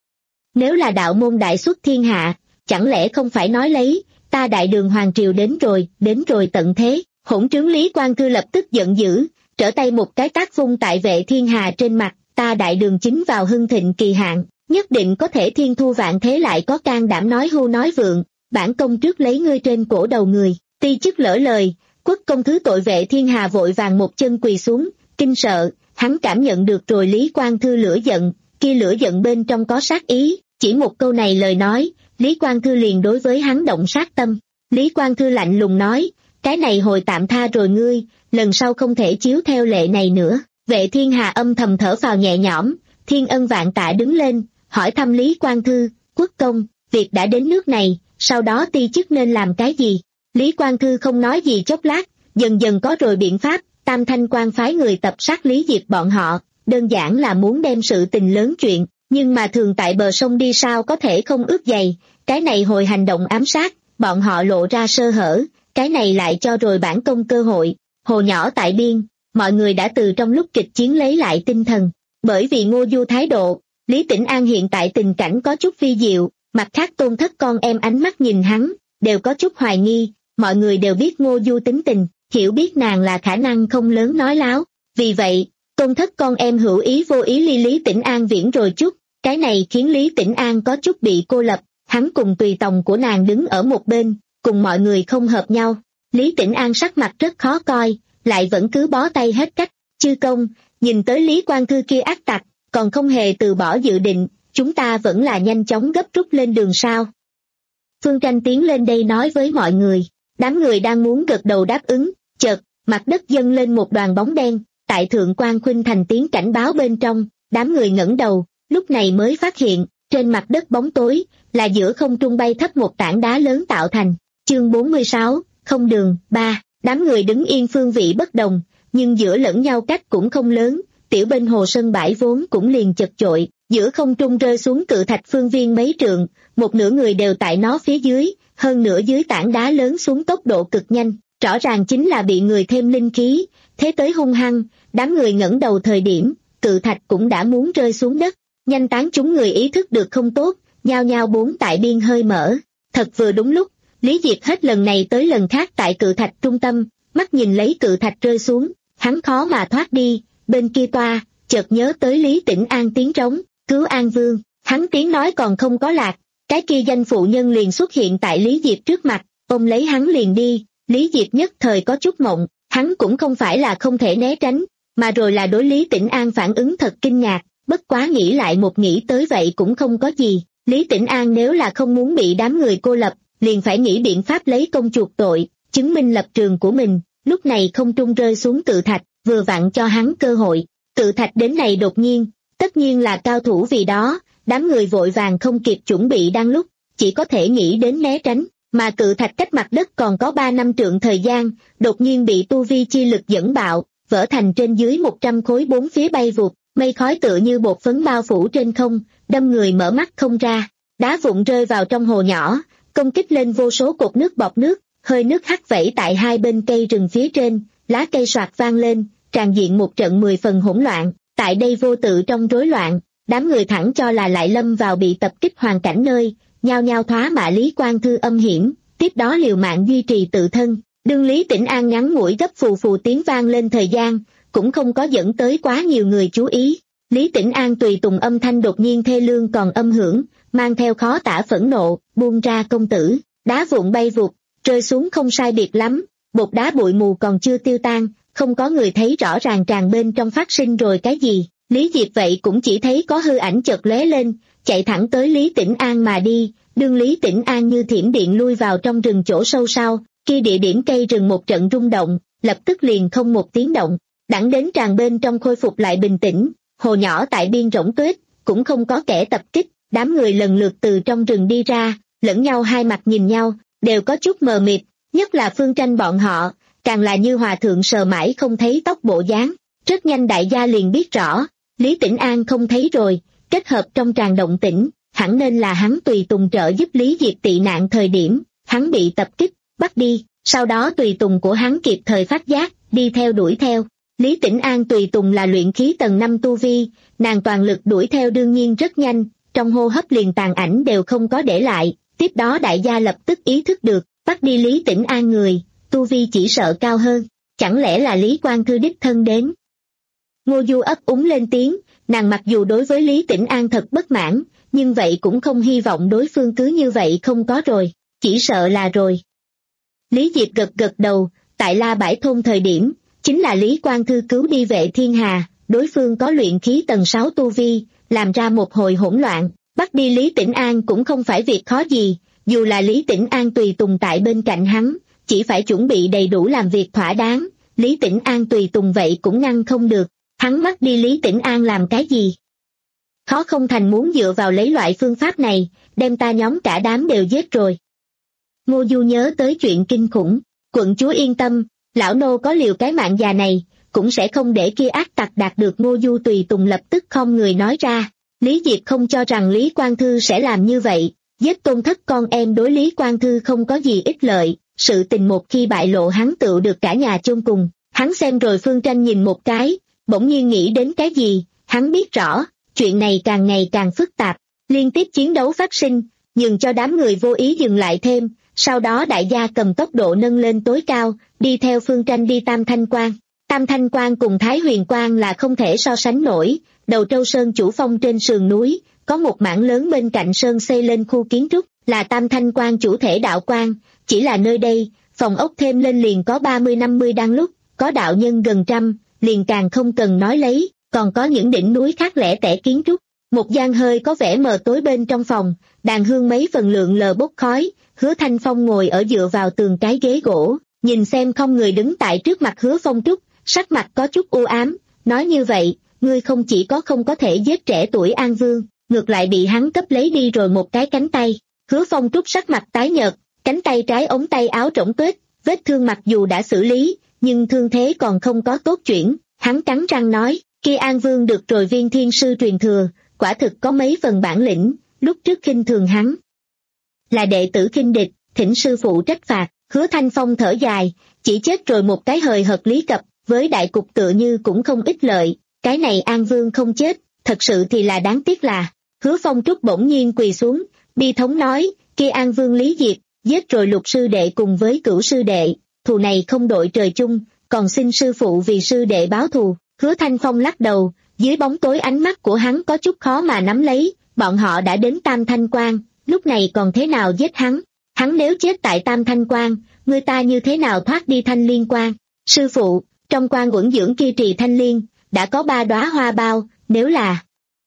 Nếu là đạo môn đại xuất thiên hạ, chẳng lẽ không phải nói lấy, ta đại đường hoàng triều đến rồi, đến rồi tận thế. Hỗn trướng Lý Quang Thư lập tức giận dữ, trở tay một cái tát vung tại Vệ Thiên Hà trên mặt, ta đại đường chính vào hưng thịnh kỳ hạn, nhất định có thể thiên thu vạn thế, lại có can đảm nói hưu nói vượng, bản công trước lấy ngươi trên cổ đầu người, ti chức lỡ lời, quốc công thứ tội. Vệ Thiên Hà vội vàng một chân quỳ xuống, kinh sợ, hắn cảm nhận được rồi Lý Quang Thư lửa giận, kia lửa giận bên trong có sát ý, chỉ một câu này lời nói, Lý Quang Thư liền đối với hắn động sát tâm. Lý Quang Thư lạnh lùng nói, cái này hồi tạm tha rồi ngươi, lần sau không thể chiếu theo lệ này nữa. Vệ Thiên Hà âm thầm thở phào nhẹ nhõm, thiên ân vạn tạ đứng lên, hỏi thăm Lý Quang Thư, quốc công, việc đã đến nước này, sau đó ti chức nên làm cái gì? Lý Quang Thư không nói gì chốc lát, dần dần có rồi biện pháp. Tam Thanh Quan phái người tập sát Lý Diệp bọn họ, đơn giản là muốn đem sự tình lớn chuyện, nhưng mà thường tại bờ sông đi sao có thể không ướt giày, cái này hồi hành động ám sát, bọn họ lộ ra sơ hở, cái này lại cho rồi bản công cơ hội. Hồ nhỏ tại biên, mọi người đã từ trong lúc kịch chiến lấy lại tinh thần, bởi vì Ngô Du thái độ, Lý Tĩnh An hiện tại tình cảnh có chút vi diệu, mặt khác Tôn Thất con em ánh mắt nhìn hắn, đều có chút hoài nghi, mọi người đều biết Ngô Du tính tình, hiểu biết nàng là khả năng không lớn nói láo, vì vậy, Tôn Thất con em hữu ý vô ý ly Lý Tĩnh An viễn rồi chút, cái này khiến Lý Tĩnh An có chút bị cô lập, hắn cùng tùy tòng của nàng đứng ở một bên, cùng mọi người không hợp nhau. Lý Tĩnh An sắc mặt rất khó coi, lại vẫn cứ bó tay hết cách. Chư công, nhìn tới Lý Quang Thư kia ác tặc, còn không hề từ bỏ dự định, chúng ta vẫn là nhanh chóng gấp rút lên đường sao. Phương Tranh tiến lên đây nói với mọi người, đám người đang muốn gật đầu đáp ứng, chợt, mặt đất dâng lên một đoàn bóng đen, tại Thượng Quan Khuynh thành tiếng cảnh báo bên trong, đám người ngẩng đầu, lúc này mới phát hiện, trên mặt đất bóng tối, là giữa không trung bay thấp một tảng đá lớn tạo thành. Chương bốn mươi sáu, không đường, ba. Đám người đứng yên phương vị bất đồng, nhưng giữa lẫn nhau cách cũng không lớn, tiểu bên hồ sân bãi vốn cũng liền chật chội, giữa không trung rơi xuống cự thạch phương viên mấy trượng, một nửa người đều tại nó phía dưới, hơn nửa dưới tảng đá lớn xuống tốc độ cực nhanh, rõ ràng chính là bị người thêm linh khí, thế tới hung hăng, đám người ngẩng đầu thời điểm, cự thạch cũng đã muốn rơi xuống đất, nhanh tán chúng người ý thức được không tốt, nhao nhao bốn tại biên hơi mở, thật vừa đúng lúc, Lý Diệp hết lần này tới lần khác tại cự thạch trung tâm, mắt nhìn lấy cự thạch rơi xuống, hắn khó mà thoát đi, bên kia toa, chợt nhớ tới Lý Tĩnh An tiếng trống, cứu An Vương, hắn tiếng nói còn không có lạc, cái kia danh phụ nhân liền xuất hiện tại Lý Diệp trước mặt, ôm lấy hắn liền đi, Lý Diệp nhất thời có chút mộng, hắn cũng không phải là không thể né tránh, mà rồi là đối Lý Tĩnh An phản ứng thật kinh ngạc, bất quá nghĩ lại một nghĩ tới vậy cũng không có gì, Lý Tĩnh An nếu là không muốn bị đám người cô lập, liền phải nghĩ biện pháp lấy công chuộc tội, chứng minh lập trường của mình, lúc này không trung rơi xuống cự thạch, vừa vặn cho hắn cơ hội, cự thạch đến này đột nhiên, tất nhiên là cao thủ vì đó, đám người vội vàng không kịp chuẩn bị đang lúc, chỉ có thể nghĩ đến né tránh, mà cự thạch cách mặt đất còn có ba năm trượng thời gian, đột nhiên bị tu vi chi lực dẫn bạo, vỡ thành trên dưới một trăm khối bốn phía bay vụt, mây khói tựa như bột phấn bao phủ trên không, đâm người mở mắt không ra, đá vụn rơi vào trong hồ nhỏ, công kích lên vô số cột nước bọt nước, hơi nước hắt vẩy tại hai bên cây rừng phía trên, lá cây soạt vang lên, tràn diện một trận mười phần hỗn loạn, tại đây vô tự trong rối loạn, đám người thẳng cho là lại lâm vào bị tập kích hoàn cảnh nơi, nhao nhao thoá mạ Lý Quang Thư âm hiểm, tiếp đó liều mạng duy trì tự thân, đương Lý Tĩnh An ngắn ngủi gấp phù phù tiếng vang lên thời gian, cũng không có dẫn tới quá nhiều người chú ý. Lý Tĩnh An tùy tùng âm thanh đột nhiên thê lương còn âm hưởng, mang theo khó tả phẫn nộ, buông ra công tử, đá vụn bay vụt, rơi xuống không sai biệt lắm, bột đá bụi mù còn chưa tiêu tan, không có người thấy rõ ràng tràn bên trong phát sinh rồi cái gì, Lý Diệp vậy cũng chỉ thấy có hư ảnh chợt lóe lên, chạy thẳng tới Lý Tĩnh An mà đi, đương Lý Tĩnh An như thiểm điện lui vào trong rừng chỗ sâu sau, kia địa điểm cây rừng một trận rung động, lập tức liền không một tiếng động, đẳng đến tràn bên trong khôi phục lại bình tĩnh, hồ nhỏ tại biên rỗng tuếch, cũng không có kẻ tập kích, đám người lần lượt từ trong rừng đi ra, lẫn nhau hai mặt nhìn nhau, đều có chút mờ mịt, nhất là Phương Tranh bọn họ, càng là như hòa thượng sờ mãi không thấy tóc bộ dáng, rất nhanh đại gia liền biết rõ, Lý Tĩnh An không thấy rồi, kết hợp trong tràn động tĩnh, hẳn nên là hắn tùy tùng trợ giúp Lý Diệp tị nạn thời điểm, hắn bị tập kích, bắt đi, sau đó tùy tùng của hắn kịp thời phát giác, đi theo đuổi theo. Lý Tĩnh An tùy tùng là luyện khí tầng năm tu vi, nàng toàn lực đuổi theo đương nhiên rất nhanh, trong hô hấp liền tàn ảnh đều không có để lại, tiếp đó đại gia lập tức ý thức được, bắt đi Lý Tĩnh An người, tu vi chỉ sợ cao hơn, chẳng lẽ là Lý Quang Thư đích thân đến. Ngô Du ấp úng lên tiếng, nàng mặc dù đối với Lý Tĩnh An thật bất mãn, nhưng vậy cũng không hy vọng đối phương cứ như vậy không có rồi, chỉ sợ là rồi. Lý Diệp gật gật đầu, tại La Bãi Thôn thời điểm, chính là Lý Quang Thư cứu đi Vệ Thiên Hà, đối phương có luyện khí tầng sáu tu vi, làm ra một hồi hỗn loạn, bắt đi Lý Tĩnh An cũng không phải việc khó gì, dù là Lý Tĩnh An tùy tùng tại bên cạnh hắn, chỉ phải chuẩn bị đầy đủ làm việc thỏa đáng, Lý Tĩnh An tùy tùng vậy cũng ngăn không được, hắn bắt đi Lý Tĩnh An làm cái gì? Khó không thành muốn dựa vào lấy loại phương pháp này, đem ta nhóm cả đám đều giết rồi. Ngô Du nhớ tới chuyện kinh khủng, quận chúa yên tâm, lão nô có liều cái mạng già này, cũng sẽ không để kia ác tặc đạt được. Ngô Du tùy tùng lập tức không người nói ra, Lý Diệp không cho rằng Lý Quang Thư sẽ làm như vậy, giết tôn thất con em đối Lý Quang Thư không có gì ích lợi, sự tình một khi bại lộ hắn tựu được cả nhà chôn cùng, hắn xem rồi Phương Tranh nhìn một cái, bỗng nhiên nghĩ đến cái gì, hắn biết rõ, chuyện này càng ngày càng phức tạp, liên tiếp chiến đấu phát sinh, nhường cho đám người vô ý dừng lại thêm, sau đó đại gia cầm tốc độ nâng lên tối cao, đi theo Phương Tranh đi Tam Thanh Quan. Tam Thanh Quan cùng Thái Huyền Quan là không thể so sánh nổi, Đầu Trâu Sơn chủ phong trên sườn núi, có một mảng lớn bên cạnh sơn xây lên khu kiến trúc, là Tam Thanh Quan chủ thể đạo quan, chỉ là nơi đây, phòng ốc thêm lên liền có ba mươi năm mươi đang lúc, có đạo nhân gần trăm, liền càng không cần nói lấy, còn có những đỉnh núi khác lẻ tẻ kiến trúc. Một gian hơi có vẻ mờ tối bên trong phòng, đàn hương mấy phần lượng lờ bốc khói, Hứa Thanh Phong ngồi ở dựa vào tường cái ghế gỗ, nhìn xem không người đứng tại trước mặt Hứa Phong Trúc, sắc mặt có chút u ám, nói như vậy, ngươi không chỉ có không có thể giết trẻ tuổi An Vương, ngược lại bị hắn cấp lấy đi rồi một cái cánh tay. Hứa Phong Trúc sắc mặt tái nhợt, cánh tay trái ống tay áo rỗng tuếch, vết thương mặc dù đã xử lý, nhưng thương thế còn không có tốt chuyển. Hắn cắn răng nói, kia An Vương được rồi viên thiên sư truyền thừa, quả thực có mấy phần bản lĩnh, lúc trước khinh thường hắn là đệ tử khinh địch, thỉnh sư phụ trách phạt. Hứa Thanh Phong thở dài, chỉ chết rồi một cái hời hợt lý cập, với đại cục tựa như cũng không ích lợi, cái này An Vương không chết, thật sự thì là đáng tiếc là. Hứa Phong Trúc bỗng nhiên quỳ xuống, bi thống nói, kia An Vương Lý Diệp, giết rồi lục sư đệ cùng với cửu sư đệ, thù này không đội trời chung, còn xin sư phụ vì sư đệ báo thù. Hứa Thanh Phong lắc đầu, dưới bóng tối ánh mắt của hắn có chút khó mà nắm lấy, bọn họ đã đến Tam Thanh Quan, lúc này còn thế nào giết hắn? Hắn nếu chết tại Tam Thanh Quan, người ta như thế nào thoát đi Thanh Liên Quan? Sư phụ, trong quan uẩn dưỡng kia trì thanh liên, đã có ba đóa hoa bao, nếu là...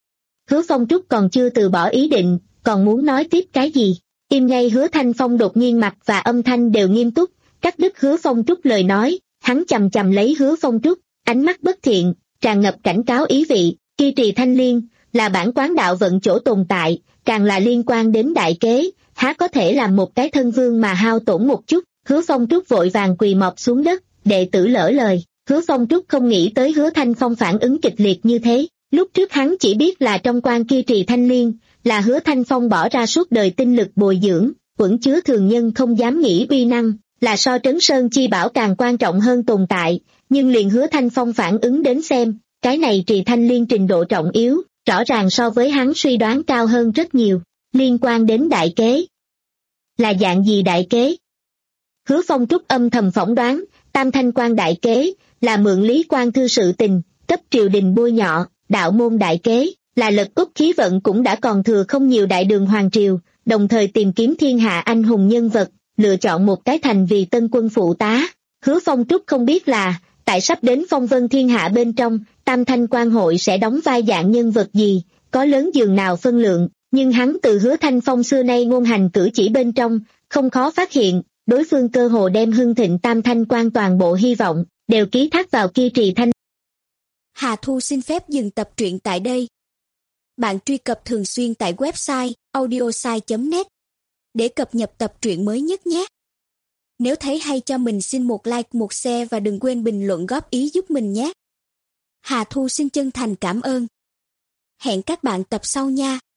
Hứa Phong Trúc còn chưa từ bỏ ý định, còn muốn nói tiếp cái gì? Im ngay. Hứa Thanh Phong đột nhiên mặt và âm thanh đều nghiêm túc, cắt đứt Hứa Phong Trúc lời nói, hắn chầm chầm lấy Hứa Phong Trúc, ánh mắt bất thiện, tràn ngập cảnh cáo ý vị. Kia trì thanh liên, là bản quán đạo vận chỗ tồn tại, càng là liên quan đến đại kế, há có thể làm một cái thân vương mà hao tổn một chút. Hứa Phong Trúc vội vàng quỳ mọp xuống đất, đệ tử lỡ lời. Hứa Phong Trúc không nghĩ tới Hứa Thanh Phong phản ứng kịch liệt như thế, lúc trước hắn chỉ biết là trong quan kia trì thanh liên, là Hứa Thanh Phong bỏ ra suốt đời tinh lực bồi dưỡng, vững chứa thường nhân không dám nghĩ uy năng, là so Trấn Sơn Chi Bảo càng quan trọng hơn tồn tại, nhưng liền Hứa Thanh Phong phản ứng đến xem, cái này trì thanh liên trình độ trọng yếu, rõ ràng so với hắn suy đoán cao hơn rất nhiều, liên quan đến đại kế. Là dạng gì đại kế? Hứa Phong Trúc âm thầm phỏng đoán, Tam Thanh Quan đại kế, là mượn Lý Quan Thư sự tình, cấp triều đình bôi nhọ, đạo môn đại kế, là lật úp khí vận cũng đã còn thừa không nhiều đại đường hoàng triều, đồng thời tìm kiếm thiên hạ anh hùng nhân vật, lựa chọn một cái thành vì tân quân phụ tá. Hứa Phong Trúc không biết là, tại sắp đến phong vân thiên hạ bên trong, Tam Thanh Quan hội sẽ đóng vai dạng nhân vật gì, có lớn dường nào phân lượng, nhưng hắn từ Hứa Thanh Phong xưa nay ngôn hành cử chỉ bên trong, không khó phát hiện, đối phương cơ hồ đem hưng thịnh Tam Thanh Quan toàn bộ hy vọng, đều ký thác vào kia trì thanh. Hà Thu xin phép dừng tập truyện tại đây. Bạn truy cập thường xuyên tại website audiosai chấm net để cập nhật tập truyện mới nhất nhé. Nếu thấy hay cho mình xin một like, một share và đừng quên bình luận góp ý giúp mình nhé. Hà Thu xin chân thành cảm ơn. Hẹn các bạn tập sau nha.